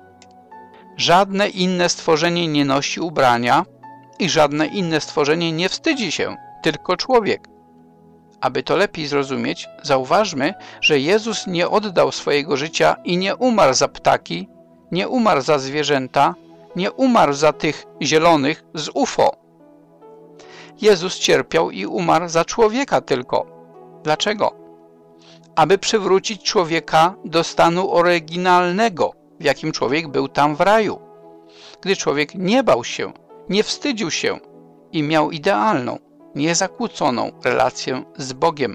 [SPEAKER 3] Żadne inne stworzenie nie nosi ubrania i żadne inne stworzenie nie wstydzi się, tylko człowiek. Aby to lepiej zrozumieć, zauważmy, że Jezus nie oddał swojego życia i nie umarł za ptaki, nie umarł za zwierzęta, nie umarł za tych zielonych z UFO. Jezus cierpiał i umarł za człowieka tylko. Dlaczego? Aby przywrócić człowieka do stanu oryginalnego, w jakim człowiek był tam w raju. Gdy człowiek nie bał się, nie wstydził się i miał idealną, niezakłóconą relację z Bogiem.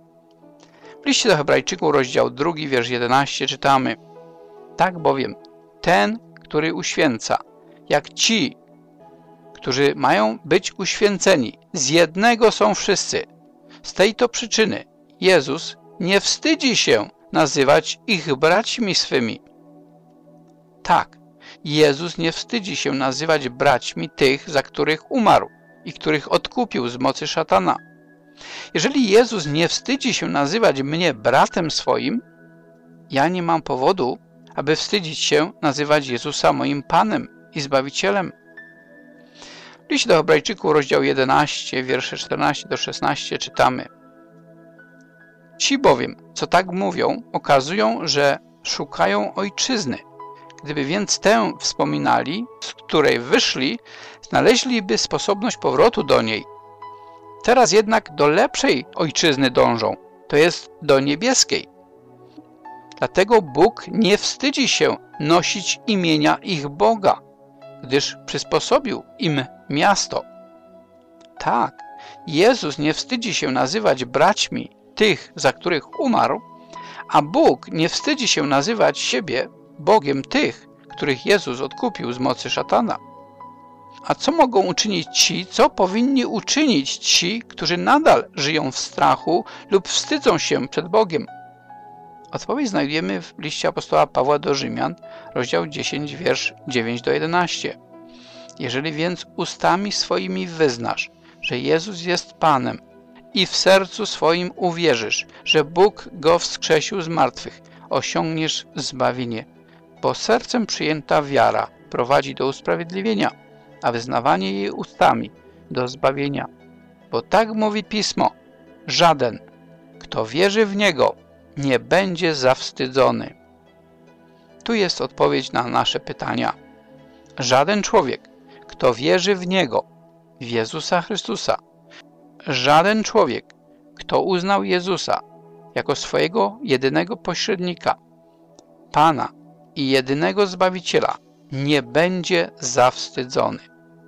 [SPEAKER 3] W liście do Hebrajczyków, rozdział 2, wiersz 11 czytamy: tak bowiem ten, który uświęca, jak ci, którzy mają być uświęceni, z jednego są wszyscy. Z tej to przyczyny Jezus nie wstydzi się nazywać ich braćmi swymi. Tak, Jezus nie wstydzi się nazywać braćmi tych, za których umarł i których odkupił z mocy szatana. Jeżeli Jezus nie wstydzi się nazywać mnie bratem swoim, ja nie mam powodu, aby wstydzić się nazywać Jezusa moim Panem i Zbawicielem. W liście do Hebrajczyków, rozdział 11, wiersze 14 do 16 czytamy: ci bowiem, co tak mówią, okazują, że szukają ojczyzny. Gdyby więc tę wspominali, z której wyszli, znaleźliby sposobność powrotu do niej. Teraz jednak do lepszej ojczyzny dążą, to jest do niebieskiej. Dlatego Bóg nie wstydzi się nosić imienia ich Boga, gdyż przysposobił im miasto. Tak, Jezus nie wstydzi się nazywać braćmi tych, za których umarł, a Bóg nie wstydzi się nazywać siebie Bogiem tych, których Jezus odkupił z mocy szatana. A co mogą uczynić ci, co powinni uczynić ci, którzy nadal żyją w strachu lub wstydzą się przed Bogiem? Odpowiedź znajdujemy w liście apostoła Pawła do Rzymian, rozdział 10, wiersz 9 do 11. Jeżeli więc ustami swoimi wyznasz, że Jezus jest Panem i w sercu swoim uwierzysz, że Bóg Go wskrzesił z martwych, osiągniesz zbawienie, bo sercem przyjęta wiara prowadzi do usprawiedliwienia, a wyznawanie jej ustami do zbawienia. Bo tak mówi Pismo: żaden, kto wierzy w Niego, nie będzie zawstydzony. Tu jest odpowiedź na nasze pytania. Żaden człowiek, kto wierzy w Niego, w Jezusa Chrystusa, żaden człowiek, kto uznał Jezusa jako swojego jedynego pośrednika, Pana i jedynego Zbawiciela, nie będzie zawstydzony.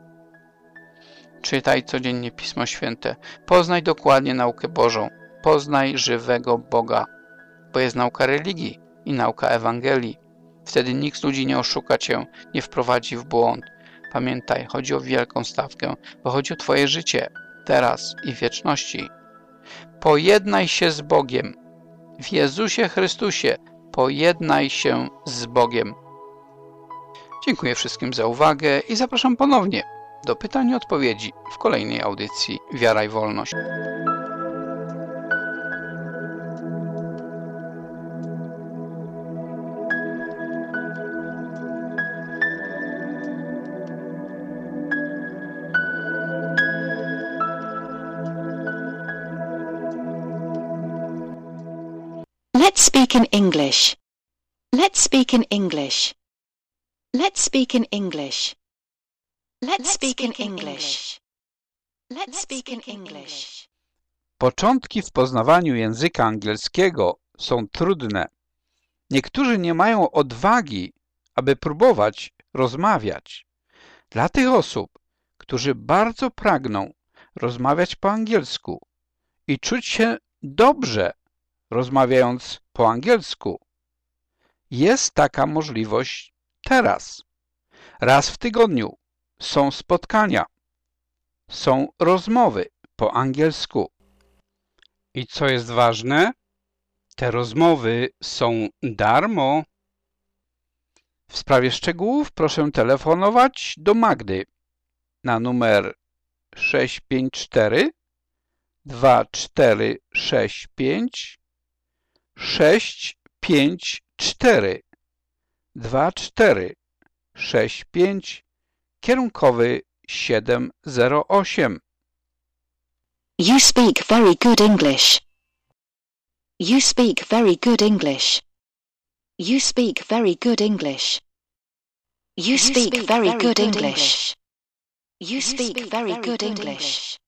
[SPEAKER 3] Czytaj codziennie Pismo Święte, poznaj dokładnie naukę Bożą, poznaj żywego Boga, bo jest nauka religii i nauka Ewangelii. Wtedy nikt z ludzi nie oszuka cię, nie wprowadzi w błąd. Pamiętaj, chodzi o wielką stawkę, bo chodzi o twoje życie, teraz i w wieczności. Pojednaj się z Bogiem. W Jezusie Chrystusie pojednaj się z Bogiem. Dziękuję wszystkim za uwagę i zapraszam ponownie do pytań i odpowiedzi w kolejnej audycji Wiara i Wolność.
[SPEAKER 13] Let's speak in English. Let's speak in English. Let's speak in English. Let's speak in English. Let's speak in English.
[SPEAKER 3] Początki w poznawaniu języka angielskiego są trudne. Niektórzy nie mają odwagi, aby próbować rozmawiać. Dla tych osób, którzy bardzo pragną rozmawiać po angielsku i czuć się dobrze rozmawiając po angielsku, jest taka możliwość teraz. Raz w tygodniu są spotkania, są rozmowy po angielsku. I co jest ważne? Te rozmowy są darmo. W sprawie szczegółów proszę telefonować do Magdy na numer 654 2465 654 2465 kierunkowy 708.
[SPEAKER 13] You speak very good English. You speak very good English. You speak very good English. You speak very good English. You speak very good English.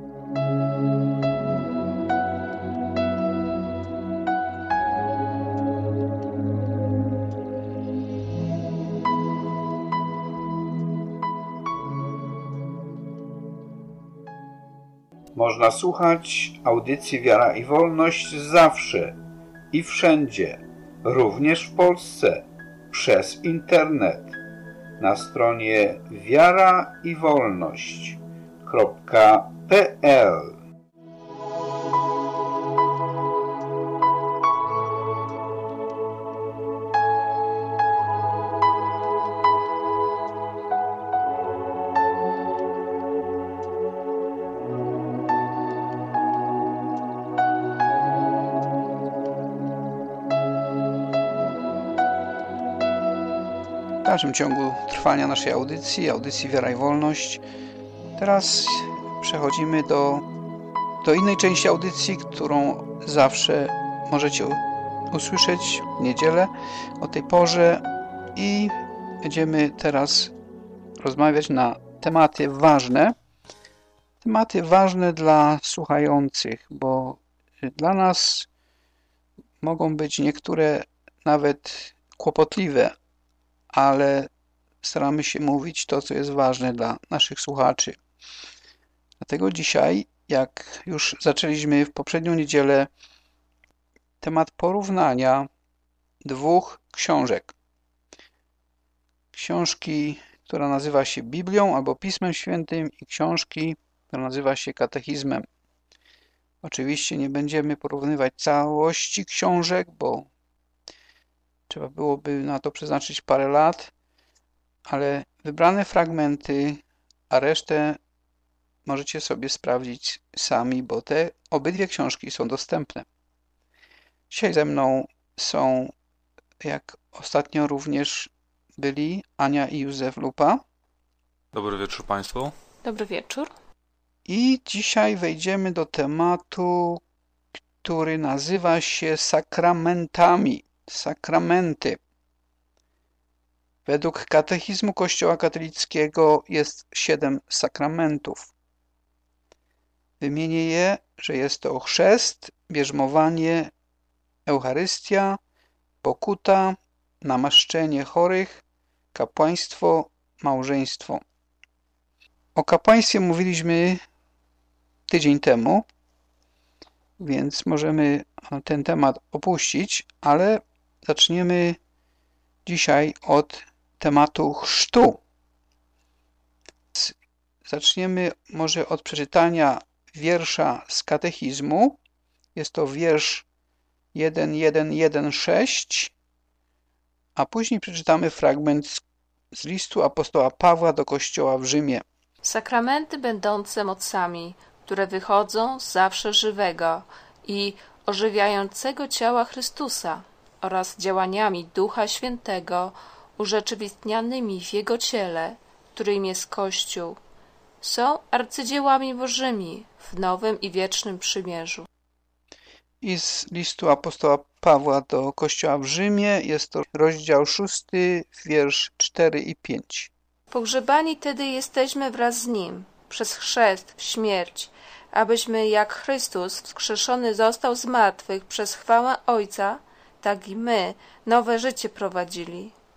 [SPEAKER 3] Można słuchać audycji Wiara i Wolność zawsze i wszędzie, również w Polsce, przez internet na stronie wiaraiwolność.pl. W dalszym ciągu trwania naszej audycji Wiara i Wolność, teraz przechodzimy do innej części audycji, którą zawsze możecie usłyszeć w niedzielę o tej porze i będziemy teraz rozmawiać na tematy ważne dla słuchających, bo dla nas mogą być niektóre nawet kłopotliwe, ale staramy się mówić to, co jest ważne dla naszych słuchaczy. Dlatego dzisiaj, jak już zaczęliśmy w poprzednią niedzielę, temat porównania dwóch książek. Książki, która nazywa się Biblią albo Pismem Świętym i książki, która nazywa się Katechizmem. Oczywiście nie będziemy porównywać całości książek, bo trzeba byłoby na to przeznaczyć parę lat, ale wybrane fragmenty, a resztę możecie sobie sprawdzić sami, bo te obydwie książki są dostępne. Dzisiaj ze mną są, jak ostatnio również byli, Ania i Józef Lupa.
[SPEAKER 14] Dobry wieczór Państwu.
[SPEAKER 15] Dobry wieczór.
[SPEAKER 3] I dzisiaj wejdziemy do tematu, który nazywa się sakramentami. Sakramenty. Według katechizmu Kościoła katolickiego jest 7 sakramentów. Wymienię je, że jest to chrzest, bierzmowanie, Eucharystia, pokuta, namaszczenie chorych, kapłaństwo, małżeństwo. O kapłaństwie mówiliśmy tydzień temu, więc możemy ten temat opuścić, ale zaczniemy dzisiaj od tematu chrztu. Zaczniemy może od przeczytania wiersza z katechizmu. Jest to wiersz 1.1.1.6, a później przeczytamy fragment z listu apostoła Pawła do Kościoła w Rzymie.
[SPEAKER 15] Sakramenty będące mocami, które wychodzą z zawsze żywego i ożywiającego ciała Chrystusa oraz działaniami Ducha Świętego urzeczywistnianymi w Jego ciele, którym jest Kościół, są arcydziełami Bożymi w nowym i wiecznym przymierzu.
[SPEAKER 3] I z listu apostoła Pawła do Kościoła w Rzymie jest to rozdział 6, wiersz 4 i 5.
[SPEAKER 15] Pogrzebani tedy jesteśmy wraz z Nim przez chrzest w śmierć, abyśmy jak Chrystus wskrzeszony został z martwych przez chwałę Ojca, tak i my nowe życie prowadzili.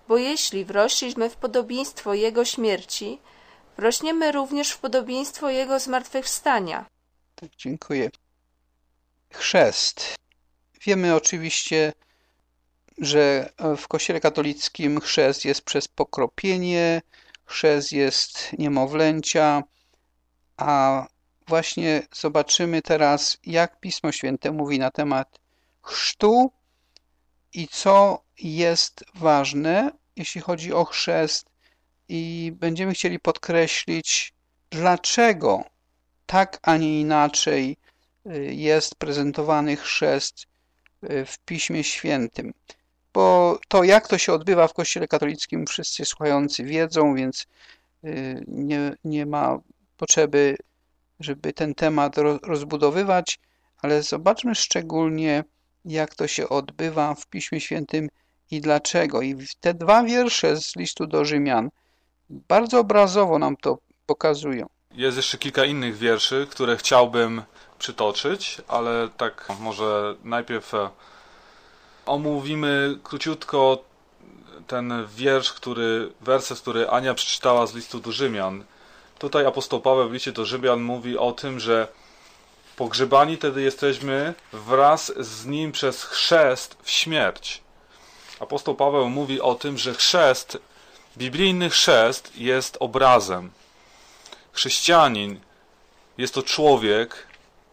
[SPEAKER 15] Bo jeśli wrośliśmy w podobieństwo Jego śmierci, wrośniemy również w podobieństwo Jego zmartwychwstania.
[SPEAKER 3] Tak, dziękuję. Chrzest. Wiemy oczywiście, że w Kościele katolickim chrzest jest przez pokropienie, chrzest jest niemowlęcia, a właśnie zobaczymy teraz, jak Pismo Święte mówi na temat chrztu i co jest ważne, jeśli chodzi o chrzest, i będziemy chcieli podkreślić, dlaczego tak, a nie inaczej jest prezentowany chrzest w Piśmie Świętym. Bo to, jak to się odbywa w Kościele katolickim, wszyscy słuchający wiedzą, więc nie ma potrzeby, żeby ten temat rozbudowywać, ale zobaczmy szczególnie, jak to się odbywa w Piśmie Świętym i dlaczego. I te dwa wiersze z listu do Rzymian bardzo obrazowo nam to pokazują.
[SPEAKER 14] Jest jeszcze kilka innych wierszy, które chciałbym przytoczyć, ale tak może najpierw omówimy króciutko ten werset, który Ania przeczytała z listu do Rzymian. Tutaj apostoł Paweł w liście do Rzymian mówi o tym, że pogrzebani wtedy jesteśmy wraz z Nim przez chrzest w śmierć. Apostoł Paweł mówi o tym, że chrzest, biblijny chrzest jest obrazem. Chrześcijanin jest to człowiek,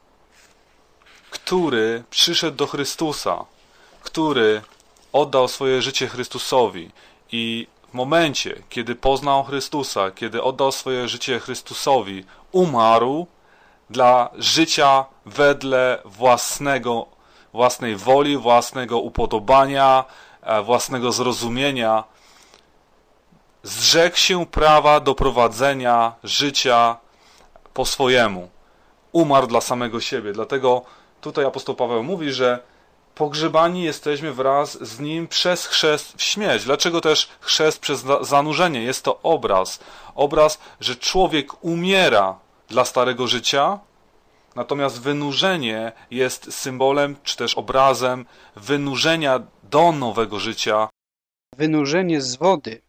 [SPEAKER 14] który przyszedł do Chrystusa, który oddał swoje życie Chrystusowi i w momencie, kiedy poznał Chrystusa, kiedy oddał swoje życie Chrystusowi, umarł dla życia wedle własnej woli, własnego upodobania, własnego zrozumienia, zrzekł się prawa do prowadzenia życia po swojemu. Umarł dla samego siebie. Dlatego tutaj apostoł Paweł mówi, że pogrzebani jesteśmy wraz z Nim przez chrzest w śmierć. Dlaczego też chrzest przez zanurzenie? Jest to obraz, że człowiek umiera dla starego życia, natomiast wynurzenie jest symbolem, czy też obrazem wynurzenia do nowego życia.
[SPEAKER 3] Wynurzenie z wody.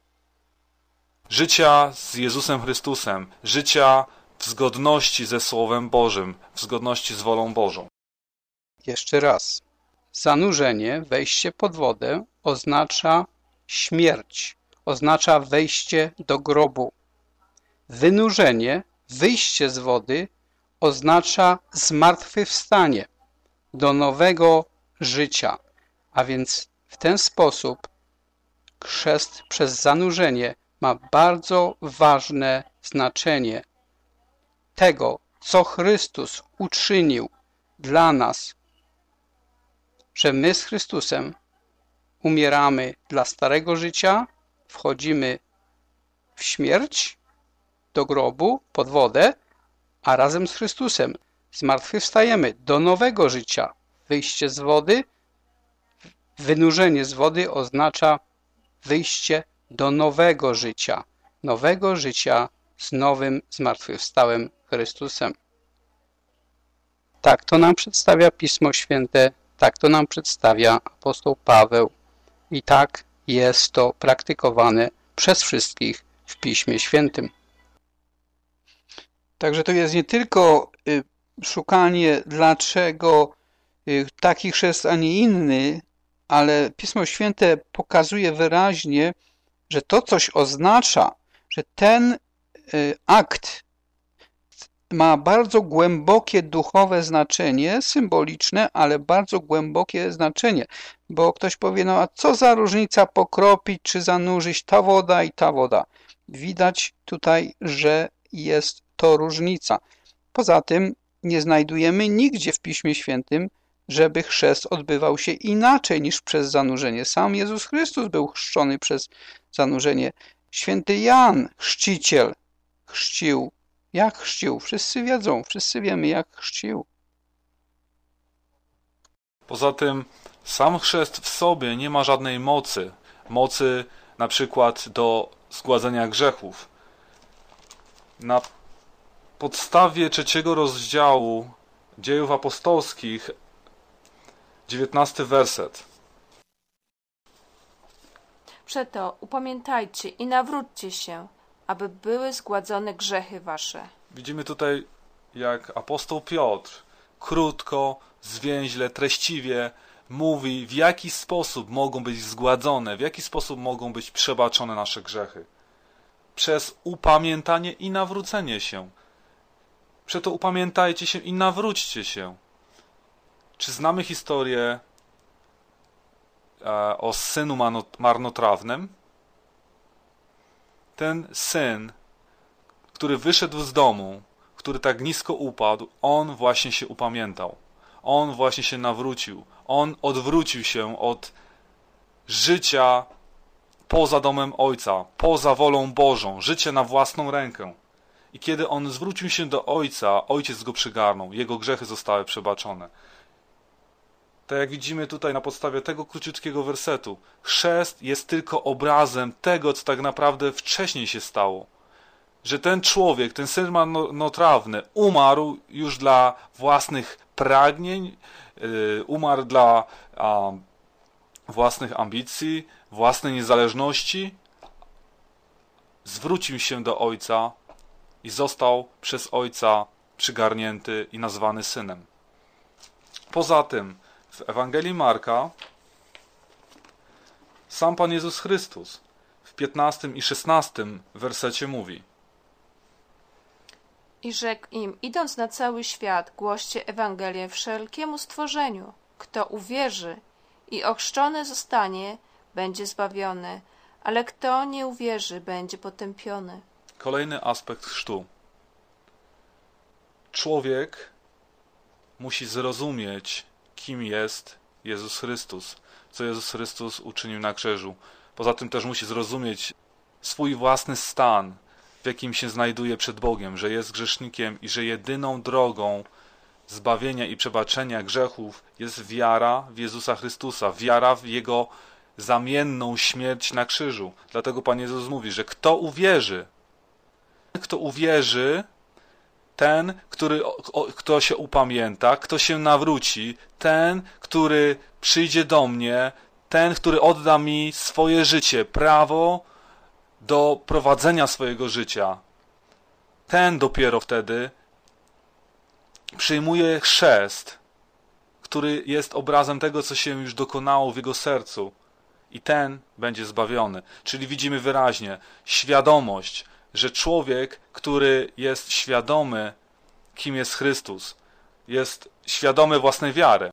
[SPEAKER 14] Życia z Jezusem Chrystusem, życia w zgodności ze Słowem Bożym, w zgodności z wolą Bożą.
[SPEAKER 3] Jeszcze raz. Zanurzenie, wejście pod wodę oznacza śmierć, oznacza wejście do grobu. Wynurzenie, wyjście z wody oznacza zmartwychwstanie do nowego życia. A więc w ten sposób chrzest przez zanurzenie ma bardzo ważne znaczenie tego, co Chrystus uczynił dla nas, że my z Chrystusem umieramy dla starego życia, wchodzimy w śmierć, do grobu, pod wodę, a razem z Chrystusem zmartwychwstajemy do nowego życia. Wyjście z wody, wynurzenie z wody oznacza wyjście do nowego życia z nowym, zmartwychwstałym Chrystusem. Tak to nam przedstawia Pismo Święte, tak to nam przedstawia apostoł Paweł i tak jest to praktykowane przez wszystkich w Piśmie Świętym. Także to jest nie tylko szukanie, dlaczego taki chrzest, a nie inny, ale Pismo Święte pokazuje wyraźnie, że to coś oznacza, że ten akt ma bardzo głębokie duchowe znaczenie, symboliczne, ale bardzo głębokie znaczenie. Bo ktoś powie, no a co za różnica pokropić czy zanurzyć ta woda i ta woda. Widać tutaj, że jest to różnica. Poza tym nie znajdujemy nigdzie w Piśmie Świętym, żeby chrzest odbywał się inaczej niż przez zanurzenie. Sam Jezus Chrystus był chrzczony przez zanurzenie. Święty Jan, chrzciciel, chrzcił. Jak chrzcił? Wszyscy wiedzą, wszyscy wiemy, jak chrzcił.
[SPEAKER 14] Poza tym sam chrzest w sobie nie ma żadnej mocy. Mocy na przykład do zgładzenia grzechów. Na podstawie 3 rozdziału Dziejów Apostolskich, 19 werset.
[SPEAKER 15] Przeto upamiętajcie i nawróćcie się, aby były zgładzone grzechy wasze.
[SPEAKER 14] Widzimy tutaj, jak apostoł Piotr krótko, zwięźle, treściwie mówi, w jaki sposób mogą być zgładzone, w jaki sposób mogą być przebaczone nasze grzechy. Przez upamiętanie i nawrócenie się. Przeto upamiętajcie się i nawróćcie się. Czy znamy historię o synu marnotrawnym? Ten syn, który wyszedł z domu, który tak nisko upadł, on właśnie się upamiętał. On właśnie się nawrócił. On odwrócił się od życia poza domem Ojca, poza wolą Bożą, życie na własną rękę. I kiedy on zwrócił się do Ojca, Ojciec go przygarnął, jego grzechy zostały przebaczone. Tak jak widzimy tutaj na podstawie tego króciutkiego wersetu, chrzest jest tylko obrazem tego, co tak naprawdę wcześniej się stało. Że ten człowiek, ten syn marnotrawny umarł już dla własnych pragnień, umarł dla własnych ambicji, własnej niezależności, zwrócił się do Ojca i został przez Ojca przygarnięty i nazwany synem. Poza tym w Ewangelii Marka sam Pan Jezus Chrystus w 15 i 16 wersecie mówi:
[SPEAKER 15] I rzekł im, idąc na cały świat, głoście Ewangelię wszelkiemu stworzeniu. Kto uwierzy i ochrzczony zostanie, będzie zbawiony, ale kto nie uwierzy, będzie potępiony.
[SPEAKER 14] Kolejny aspekt chrztu. Człowiek musi zrozumieć, kim jest Jezus Chrystus, co Jezus Chrystus uczynił na krzyżu. Poza tym też musi zrozumieć swój własny stan, w jakim się znajduje przed Bogiem, że jest grzesznikiem i że jedyną drogą zbawienia i przebaczenia grzechów jest wiara w Jezusa Chrystusa, wiara w Jego zamienną śmierć na krzyżu. Dlatego Pan Jezus mówi, że kto uwierzy, ten, kto się upamięta, kto się nawróci, ten, który przyjdzie do mnie, ten, który odda mi swoje życie, prawo do prowadzenia swojego życia, ten dopiero wtedy przyjmuje chrzest, który jest obrazem tego, co się już dokonało w jego sercu, i ten będzie zbawiony. Czyli widzimy wyraźnie świadomość, że człowiek, który jest świadomy, kim jest Chrystus, jest świadomy własnej wiary.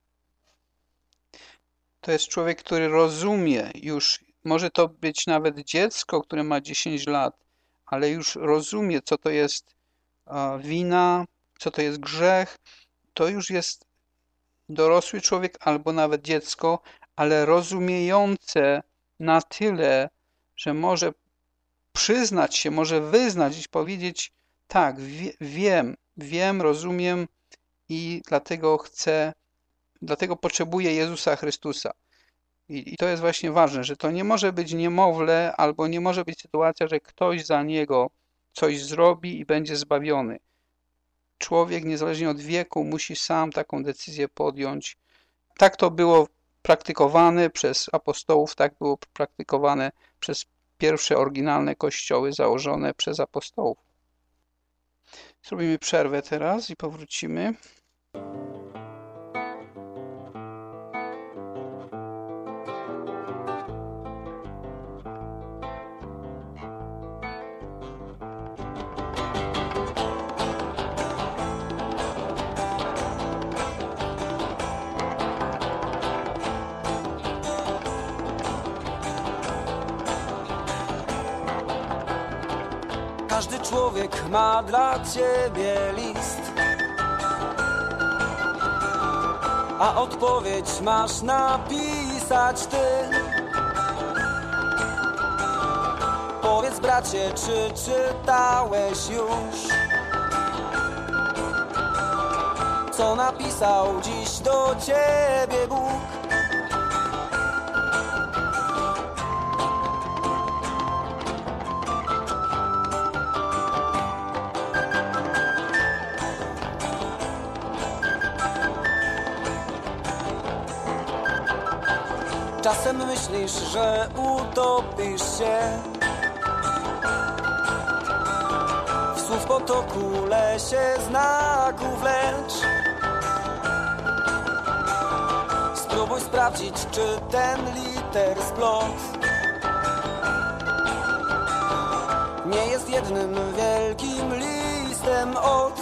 [SPEAKER 3] To jest człowiek, który rozumie już, może to być nawet dziecko, które ma 10 lat, ale już rozumie, co to jest wina, co to jest grzech. To już jest dorosły człowiek albo nawet dziecko, ale rozumiejące na tyle, że może przyznać się, może wyznać i powiedzieć: tak, wiem, rozumiem i dlatego potrzebuję Jezusa Chrystusa. I to jest właśnie ważne, że to nie może być niemowlę, albo nie może być sytuacja, że ktoś za niego coś zrobi i będzie zbawiony. Człowiek, niezależnie od wieku, musi sam taką decyzję podjąć. Tak to było praktykowane przez apostołów, tak było praktykowane przez pierwsze oryginalne kościoły założone przez apostołów. Zrobimy przerwę teraz i powrócimy.
[SPEAKER 16] Każdy człowiek ma dla ciebie list, a odpowiedź masz napisać ty. Powiedz, bracie, czy czytałeś już, co napisał dziś do ciebie Bóg? Czasem myślisz, że utopisz się w słów potoku, lesie znaków, lecz spróbuj sprawdzić, czy ten liter splot nie jest jednym wielkim listem od.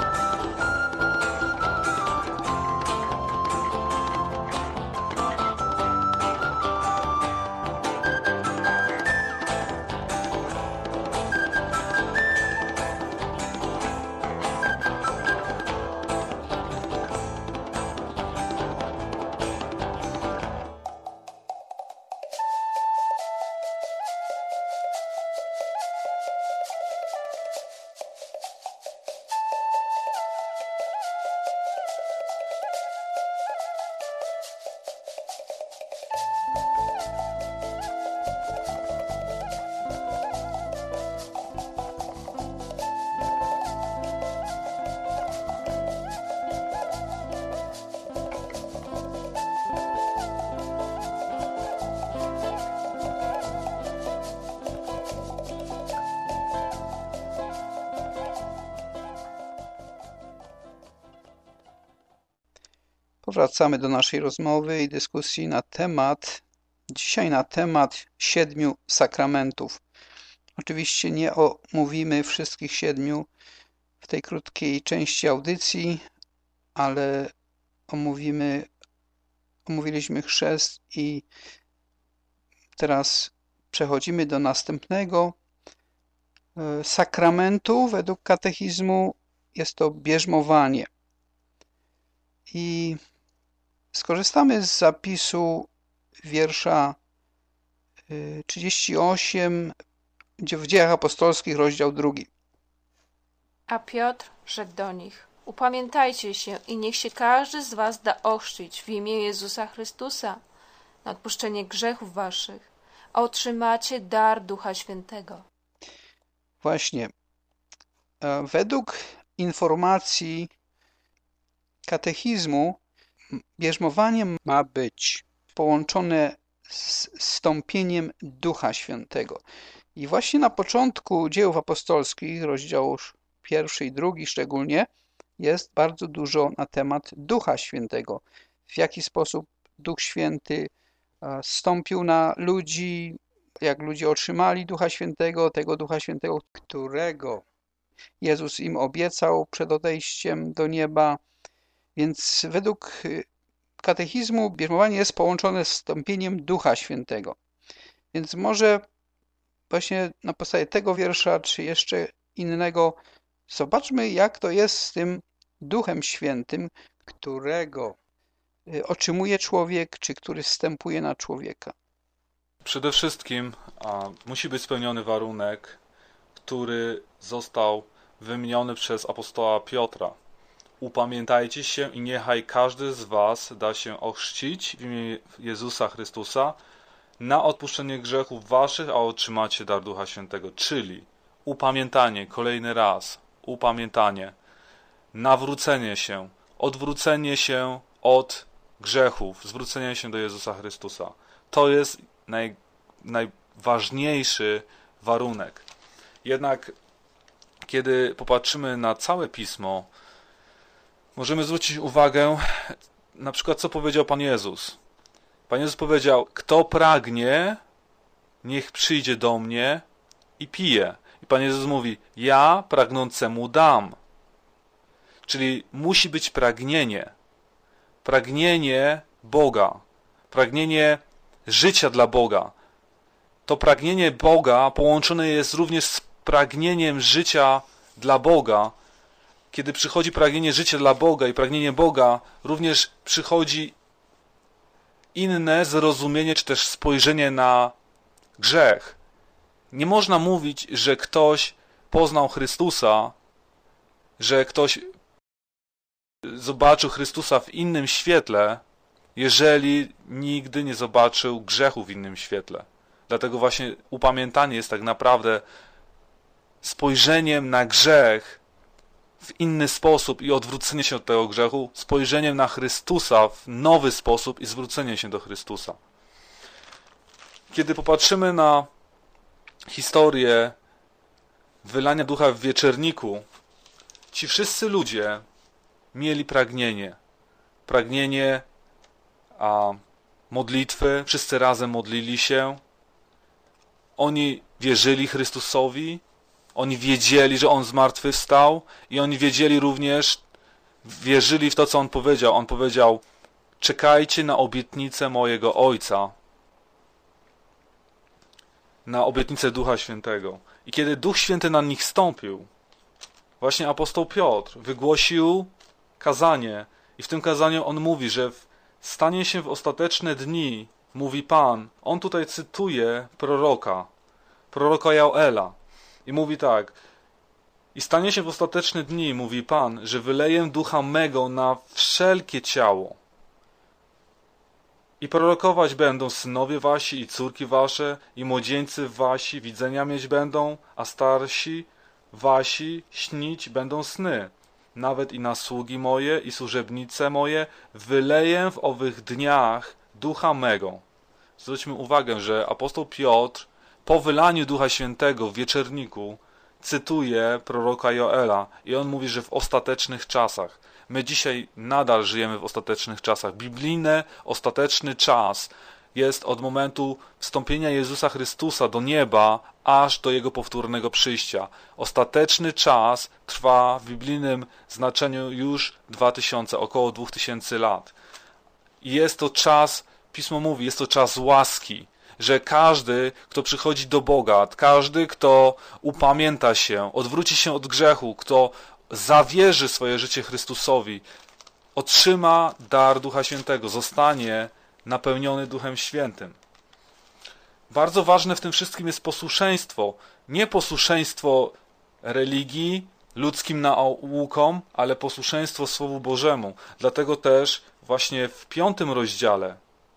[SPEAKER 3] Powracamy do naszej rozmowy i dyskusji dzisiaj na temat 7 sakramentów. Oczywiście nie omówimy wszystkich 7 w tej krótkiej części audycji, ale omówiliśmy chrzest i teraz przechodzimy do następnego sakramentu według katechizmu. Jest to bierzmowanie. I skorzystamy z zapisu wiersza 38 w Dziejach Apostolskich, rozdział 2.
[SPEAKER 15] A Piotr rzekł do nich: upamiętajcie się i niech się każdy z was da ochrzcić w imię Jezusa Chrystusa na odpuszczenie grzechów waszych, a otrzymacie dar Ducha Świętego.
[SPEAKER 3] Właśnie. Według informacji katechizmu bierzmowanie ma być połączone z stąpieniem Ducha Świętego. I właśnie na początku Dziejów Apostolskich, rozdział 1 i 2 szczególnie, jest bardzo dużo na temat Ducha Świętego. W jaki sposób Duch Święty zstąpił na ludzi, jak ludzie otrzymali Ducha Świętego, tego Ducha Świętego, którego Jezus im obiecał przed odejściem do nieba. Więc według katechizmu bierzmowanie jest połączone z wstąpieniem Ducha Świętego. Więc może właśnie na podstawie tego wiersza, czy jeszcze innego, zobaczmy, jak to jest z tym Duchem Świętym, którego otrzymuje człowiek, czy który zstępuje na człowieka.
[SPEAKER 14] Przede wszystkim musi być spełniony warunek, który został wymieniony przez apostoła Piotra. Upamiętajcie się i niechaj każdy z was da się ochrzcić w imię Jezusa Chrystusa na odpuszczenie grzechów waszych, a otrzymacie dar Ducha Świętego. Czyli upamiętanie, kolejny raz, upamiętanie, nawrócenie się, odwrócenie się od grzechów, zwrócenie się do Jezusa Chrystusa. To jest najważniejszy warunek. Jednak kiedy popatrzymy na całe Pismo, możemy zwrócić uwagę, na przykład co powiedział Pan Jezus. Pan Jezus powiedział: kto pragnie, niech przyjdzie do mnie i pije. I Pan Jezus mówi: ja pragnącemu dam. Czyli musi być pragnienie. Pragnienie Boga. Pragnienie życia dla Boga. To pragnienie Boga połączone jest również z pragnieniem życia dla Boga. Kiedy przychodzi pragnienie życia dla Boga i pragnienie Boga, również przychodzi inne zrozumienie, czy też spojrzenie na grzech. Nie można mówić, że ktoś poznał Chrystusa, że ktoś zobaczył Chrystusa w innym świetle, jeżeli nigdy nie zobaczył grzechu w innym świetle. Dlatego właśnie upamiętanie jest tak naprawdę spojrzeniem na grzech w inny sposób i odwrócenie się od tego grzechu, spojrzeniem na Chrystusa w nowy sposób i zwrócenie się do Chrystusa. Kiedy popatrzymy na historię wylania ducha w wieczerniku, ci wszyscy ludzie mieli pragnienie modlitwy, wszyscy razem modlili się. Oni wierzyli Chrystusowi, oni wiedzieli, że On zmartwychwstał i oni wiedzieli również, wierzyli w to, co On powiedział. On powiedział: czekajcie na obietnicę mojego Ojca, na obietnicę Ducha Świętego. I kiedy Duch Święty na nich stąpił, właśnie apostoł Piotr wygłosił kazanie i w tym kazaniu on mówi, że stanie się w ostateczne dni, mówi Pan. On tutaj cytuje proroka Joela i mówi tak: i stanie się w ostateczne dni, mówi Pan, że wyleję ducha mego na wszelkie ciało. I prorokować będą synowie wasi i córki wasze, i młodzieńcy wasi widzenia mieć będą, a starsi wasi śnić będą sny. Nawet i na sługi moje i służebnice moje wyleję w owych dniach ducha mego. Zwróćmy uwagę, że apostoł Piotr po wylaniu Ducha Świętego w wieczerniku cytuje proroka Joela i on mówi, że w ostatecznych czasach. My dzisiaj nadal żyjemy w ostatecznych czasach. Biblijny ostateczny czas jest od momentu wstąpienia Jezusa Chrystusa do nieba aż do Jego powtórnego przyjścia. Ostateczny czas trwa w biblijnym znaczeniu już 2000, około 2000 lat. I jest to czas, Pismo mówi, jest to czas łaski, że każdy, kto przychodzi do Boga, każdy, kto upamięta się, odwróci się od grzechu, kto zawierzy swoje życie Chrystusowi, otrzyma dar Ducha Świętego, zostanie napełniony Duchem Świętym. Bardzo ważne w tym wszystkim jest posłuszeństwo. Nie posłuszeństwo religii, ludzkim naukom, ale posłuszeństwo Słowu Bożemu. Dlatego też właśnie w 5 rozdziale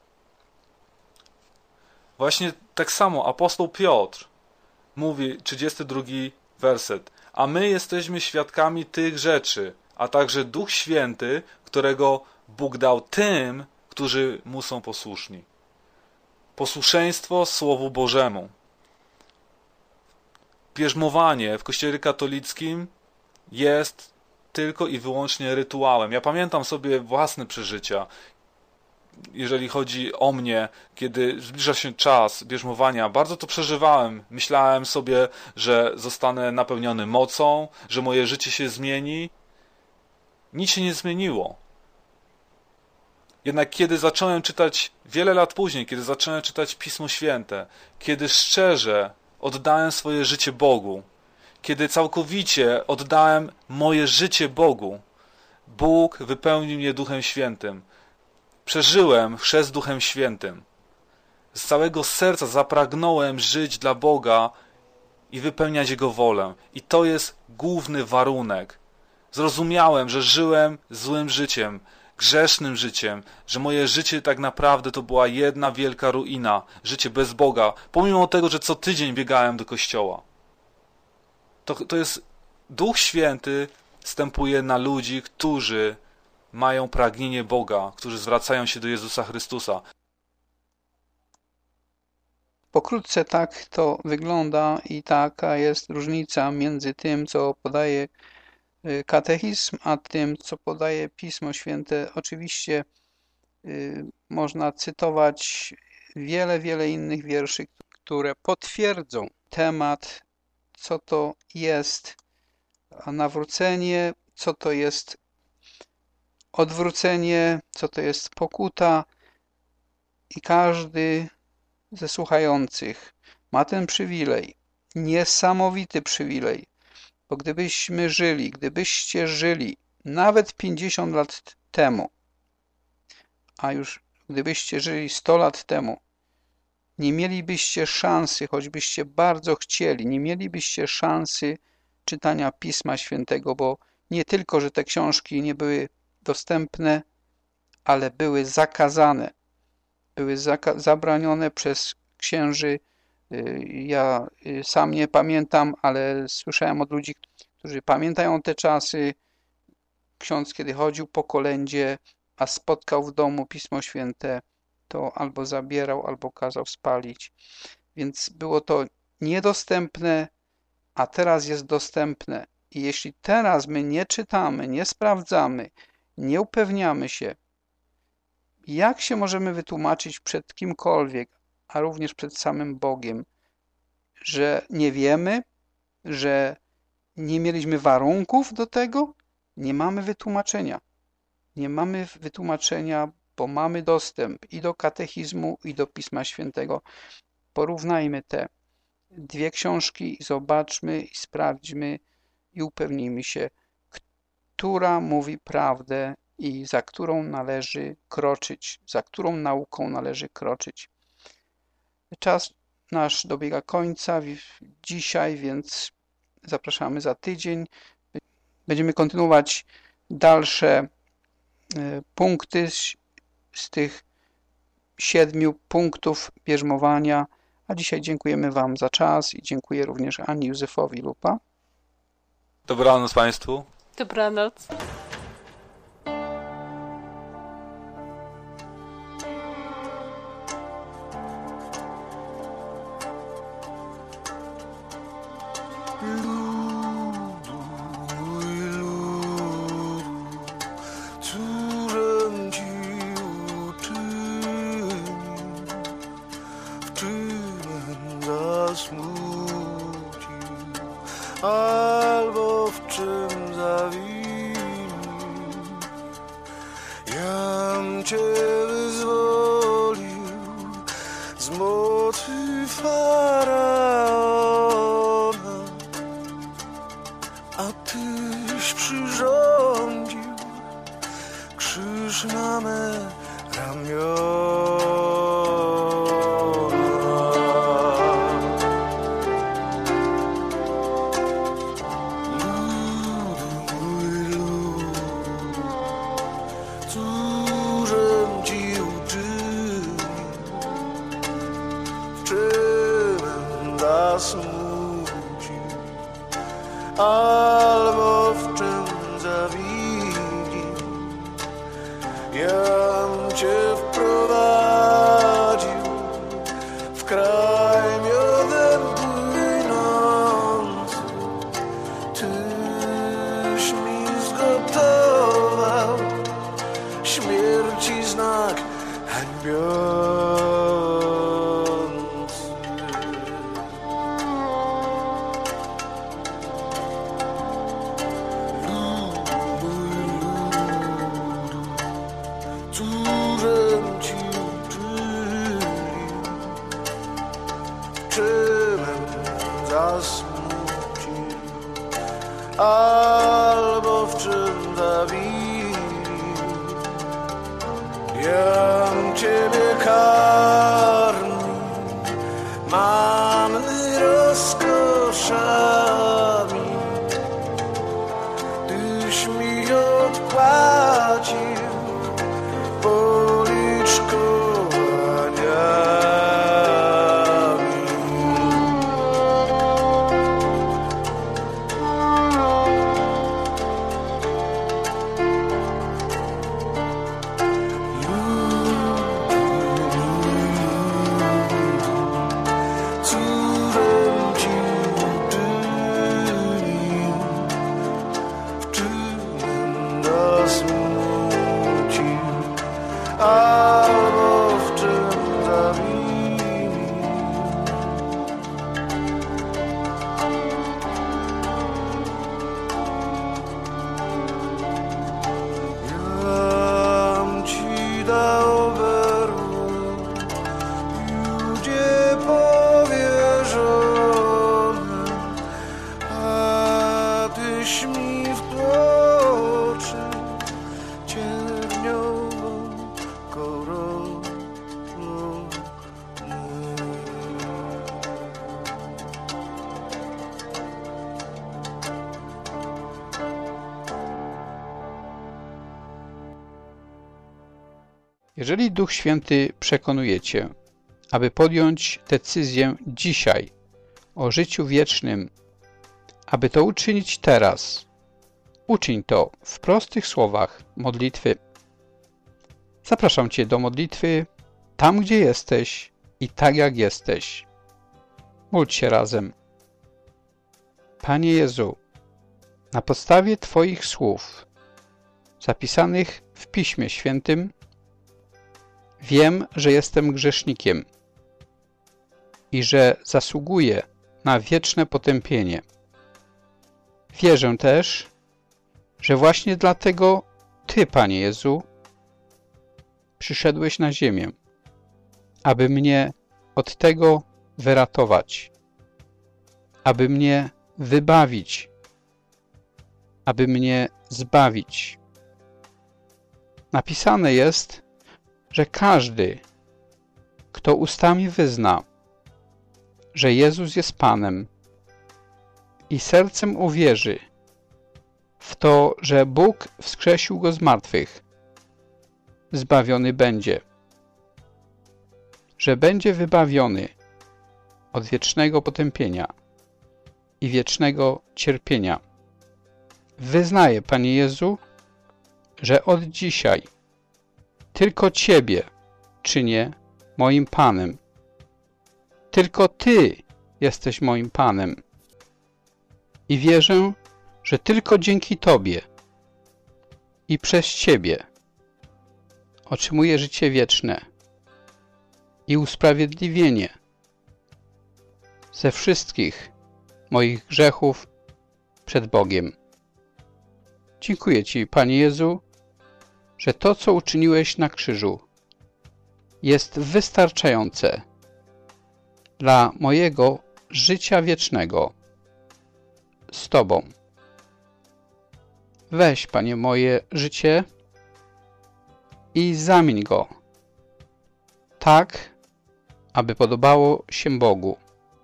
[SPEAKER 14] właśnie tak samo apostoł Piotr mówi, 32 werset: a my jesteśmy świadkami tych rzeczy, a także Duch Święty, którego Bóg dał tym, którzy mu są posłuszni. Posłuszeństwo Słowu Bożemu. Bierzmowanie w Kościele katolickim jest tylko i wyłącznie rytuałem. Ja pamiętam sobie własne przeżycia, jeżeli chodzi o mnie, kiedy zbliża się czas bierzmowania. Bardzo to przeżywałem. Myślałem sobie, że zostanę napełniony mocą, że moje życie się zmieni. Nic się nie zmieniło. Jednak kiedy zacząłem czytać, wiele lat później, kiedy zacząłem czytać Pismo Święte, kiedy szczerze oddałem swoje życie Bogu, kiedy całkowicie oddałem moje życie Bogu, Bóg wypełnił mnie Duchem Świętym. Przeżyłem chrzest Duchem Świętym. Z całego serca zapragnąłem żyć dla Boga i wypełniać Jego wolę. I to jest główny warunek. Zrozumiałem, że żyłem złym życiem, grzesznym życiem, że moje życie tak naprawdę to była jedna wielka ruina, życie bez Boga, pomimo tego, że co tydzień biegałem do kościoła. To jest Duch Święty wstępuje na ludzi, którzy mają pragnienie Boga, którzy zwracają się do Jezusa Chrystusa.
[SPEAKER 3] Pokrótce tak to wygląda i taka jest różnica między tym, co podaje katechizm, a tym, co podaje Pismo Święte. Oczywiście można cytować wiele innych wierszy, które potwierdzą temat, co to jest nawrócenie, co to jest odwrócenie, co to jest pokuta i każdy ze słuchających ma ten przywilej, niesamowity przywilej, bo gdybyście żyli nawet 50 lat temu, a już gdybyście żyli 100 lat temu, nie mielibyście szansy, choćbyście bardzo chcieli, nie mielibyście szansy czytania Pisma Świętego, bo nie tylko, że te książki nie były dostępne, ale były zakazane, były zabranione przez księży. Ja sam nie pamiętam, ale słyszałem od ludzi, którzy pamiętają te czasy. Ksiądz, kiedy chodził po kolędzie, a spotkał w domu Pismo Święte, to albo zabierał, albo kazał spalić. Więc było to niedostępne, a teraz jest dostępne. I jeśli teraz my nie czytamy, nie sprawdzamy, nie upewniamy się, jak się możemy wytłumaczyć przed kimkolwiek, a również przed samym Bogiem, że nie wiemy, że nie mieliśmy warunków do tego? Nie mamy wytłumaczenia. Nie mamy wytłumaczenia, bo mamy dostęp i do katechizmu, i do Pisma Świętego. Porównajmy te dwie książki, zobaczmy i sprawdźmy i upewnijmy się, która mówi prawdę i za którą należy kroczyć, za którą nauką należy kroczyć. Czas nasz dobiega końca dzisiaj, więc zapraszamy za tydzień. Będziemy kontynuować dalsze punkty z tych 7 punktów bierzmowania. A dzisiaj dziękujemy Wam za czas i dziękuję również Ani Józefowi Lupa.
[SPEAKER 14] Dobranoc Państwu.
[SPEAKER 15] Dobranoc.
[SPEAKER 12] Albo w czym zawinił, jam Cię wyzwolił z mocy Faraona, a Tyś przyrządził krzyż na me ramiona. Albo w czym zawidził, jam Cię wprowadził w kraj miodem płynący. Tyś mi zgotował śmierci znak hańbiący. Albo w czym zawinił, jam Ciebie karmił manny rozkoszami. Tyś mi odpłacił policzkowaniami. Albo w czym zawinił, jam Ci dał berło, ludzie powierzone, a Tyś mi wtłoczył cierniową koronę.
[SPEAKER 3] Jeżeli Duch Święty przekonuje Cię, aby podjąć decyzję dzisiaj o życiu wiecznym, aby to uczynić teraz, uczyń to w prostych słowach modlitwy. Zapraszam Cię do modlitwy tam, gdzie jesteś i tak, jak jesteś. Módl się razem. Panie Jezu, na podstawie Twoich słów, zapisanych w Piśmie Świętym, wiem, że jestem grzesznikiem i że zasługuję na wieczne potępienie. Wierzę też, że właśnie dlatego Ty, Panie Jezu, przyszedłeś na ziemię, aby mnie od tego wyratować, aby mnie wybawić, aby mnie zbawić. Napisane jest, że każdy, kto ustami wyzna, że Jezus jest Panem i sercem uwierzy w to, że Bóg wskrzesił Go z martwych, zbawiony będzie, że będzie wybawiony od wiecznego potępienia i wiecznego cierpienia. Wyznaję, Panie Jezu, że od dzisiaj tylko Ciebie czynię moim Panem. Tylko Ty jesteś moim Panem. I wierzę, że tylko dzięki Tobie i przez Ciebie otrzymuję życie wieczne i usprawiedliwienie ze wszystkich moich grzechów przed Bogiem. Dziękuję Ci, Panie Jezu, że to, co uczyniłeś na krzyżu, jest wystarczające dla mojego życia wiecznego z Tobą. Weź, Panie, moje życie i zamień go tak, aby podobało się Bogu.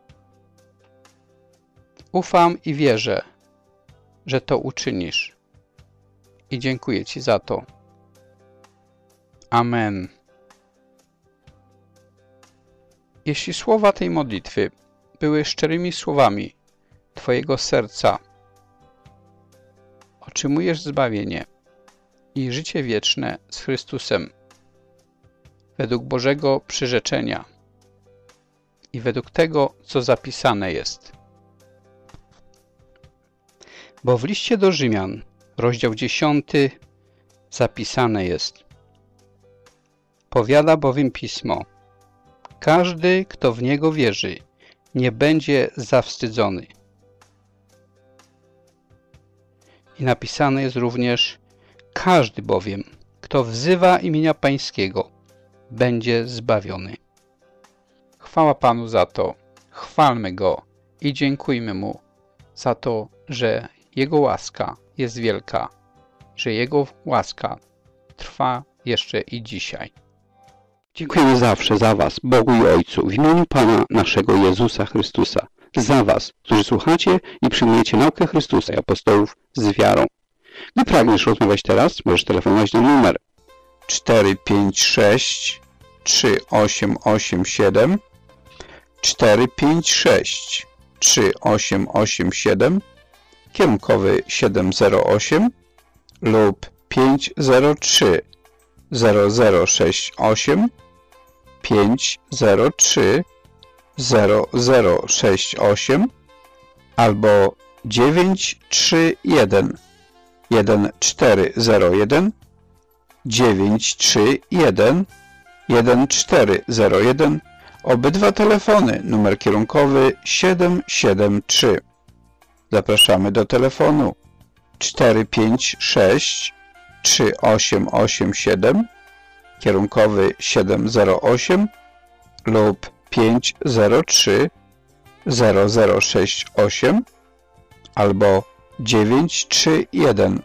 [SPEAKER 3] Ufam i wierzę, że to uczynisz. I dziękuję Ci za to. Amen. Jeśli słowa tej modlitwy były szczerymi słowami Twojego serca, otrzymujesz zbawienie i życie wieczne z Chrystusem według Bożego przyrzeczenia i według tego, co zapisane jest. Bo w liście do Rzymian, rozdział 10, zapisane jest: powiada bowiem Pismo, każdy, kto w Niego wierzy, nie będzie zawstydzony. I napisane jest również: każdy bowiem, kto wzywa imienia Pańskiego, będzie zbawiony. Chwała Panu za to, chwalmy Go i dziękujmy Mu za to, że Jego łaska jest wielka, że Jego łaska trwa jeszcze i dzisiaj.
[SPEAKER 17] Dziękujemy zawsze za Was, Bogu i Ojcu, w imieniu Pana naszego Jezusa Chrystusa, za Was, którzy słuchacie i przyjmujecie naukę Chrystusa i apostołów z wiarą. Gdy pragniesz rozmawiać teraz, możesz telefonować na numer 456 3887 456 3887, kierunkowy 708 lub 503 0068 503 0068 albo 931 1401 931 1401. Obydwa telefony, numer kierunkowy 773. Zapraszamy do telefonu 456 3887, kierunkowy 708 lub 503 0068 albo 931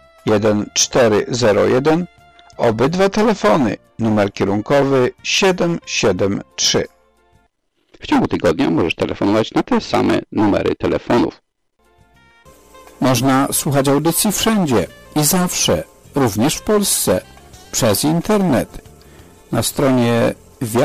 [SPEAKER 17] 1401. Obydwa telefony, numer kierunkowy 773.
[SPEAKER 3] W ciągu tygodnia możesz telefonować na te same numery telefonów.
[SPEAKER 18] Można słuchać audycji wszędzie i zawsze, również w Polsce, przez internet. Na stronie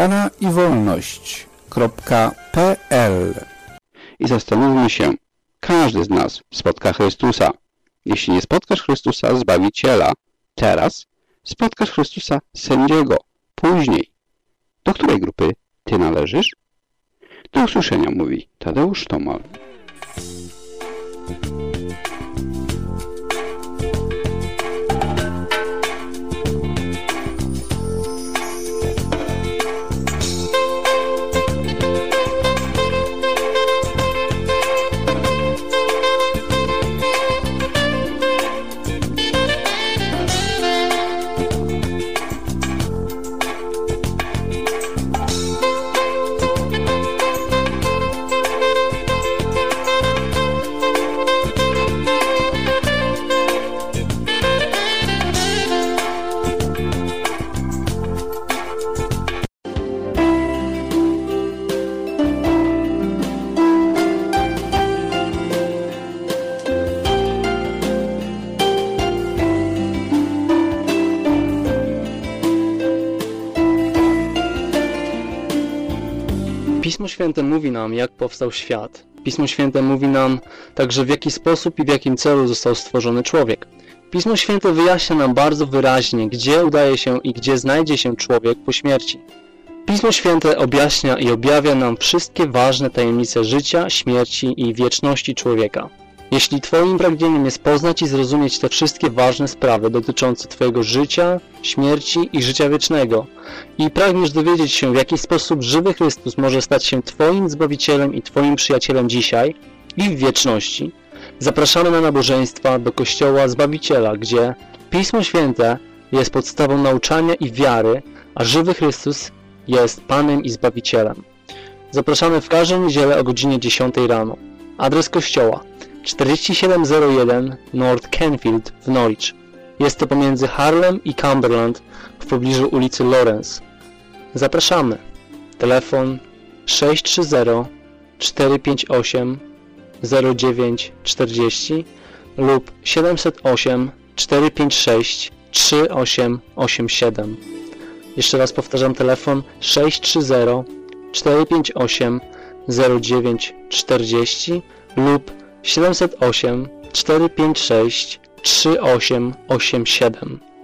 [SPEAKER 18] wiaraiwolność.pl.
[SPEAKER 3] I zastanówmy się, każdy z nas spotka Chrystusa. Jeśli nie spotkasz Chrystusa, Zbawiciela, teraz spotkasz Chrystusa, sędziego, później.
[SPEAKER 17] Do której grupy ty należysz? Do usłyszenia, mówi Tadeusz Tomal.
[SPEAKER 19] Pismo Święte mówi nam, jak powstał świat. Pismo Święte mówi nam także, w jaki sposób i w jakim celu został stworzony człowiek. Pismo Święte wyjaśnia nam bardzo wyraźnie, gdzie udaje się i gdzie znajdzie się człowiek po śmierci. Pismo Święte objaśnia i objawia nam wszystkie ważne tajemnice życia, śmierci i wieczności człowieka. Jeśli Twoim pragnieniem jest poznać i zrozumieć te wszystkie ważne sprawy dotyczące Twojego życia, śmierci i życia wiecznego i pragniesz dowiedzieć się, w jaki sposób żywy Chrystus może stać się Twoim Zbawicielem i Twoim przyjacielem dzisiaj i w wieczności, zapraszamy na nabożeństwa do Kościoła Zbawiciela, gdzie Pismo Święte jest podstawą nauczania i wiary, a żywy Chrystus jest Panem i Zbawicielem. Zapraszamy w każdą niedzielę o godzinie 10 rano. Adres kościoła 4701 North Canfield w Norwich. Jest to pomiędzy Harlem i Cumberland w pobliżu ulicy Lawrence. Zapraszamy. Telefon 630-458-0940 lub 708-456-3887. Jeszcze raz powtarzam, telefon 630-458-0940 lub 708-456-3887.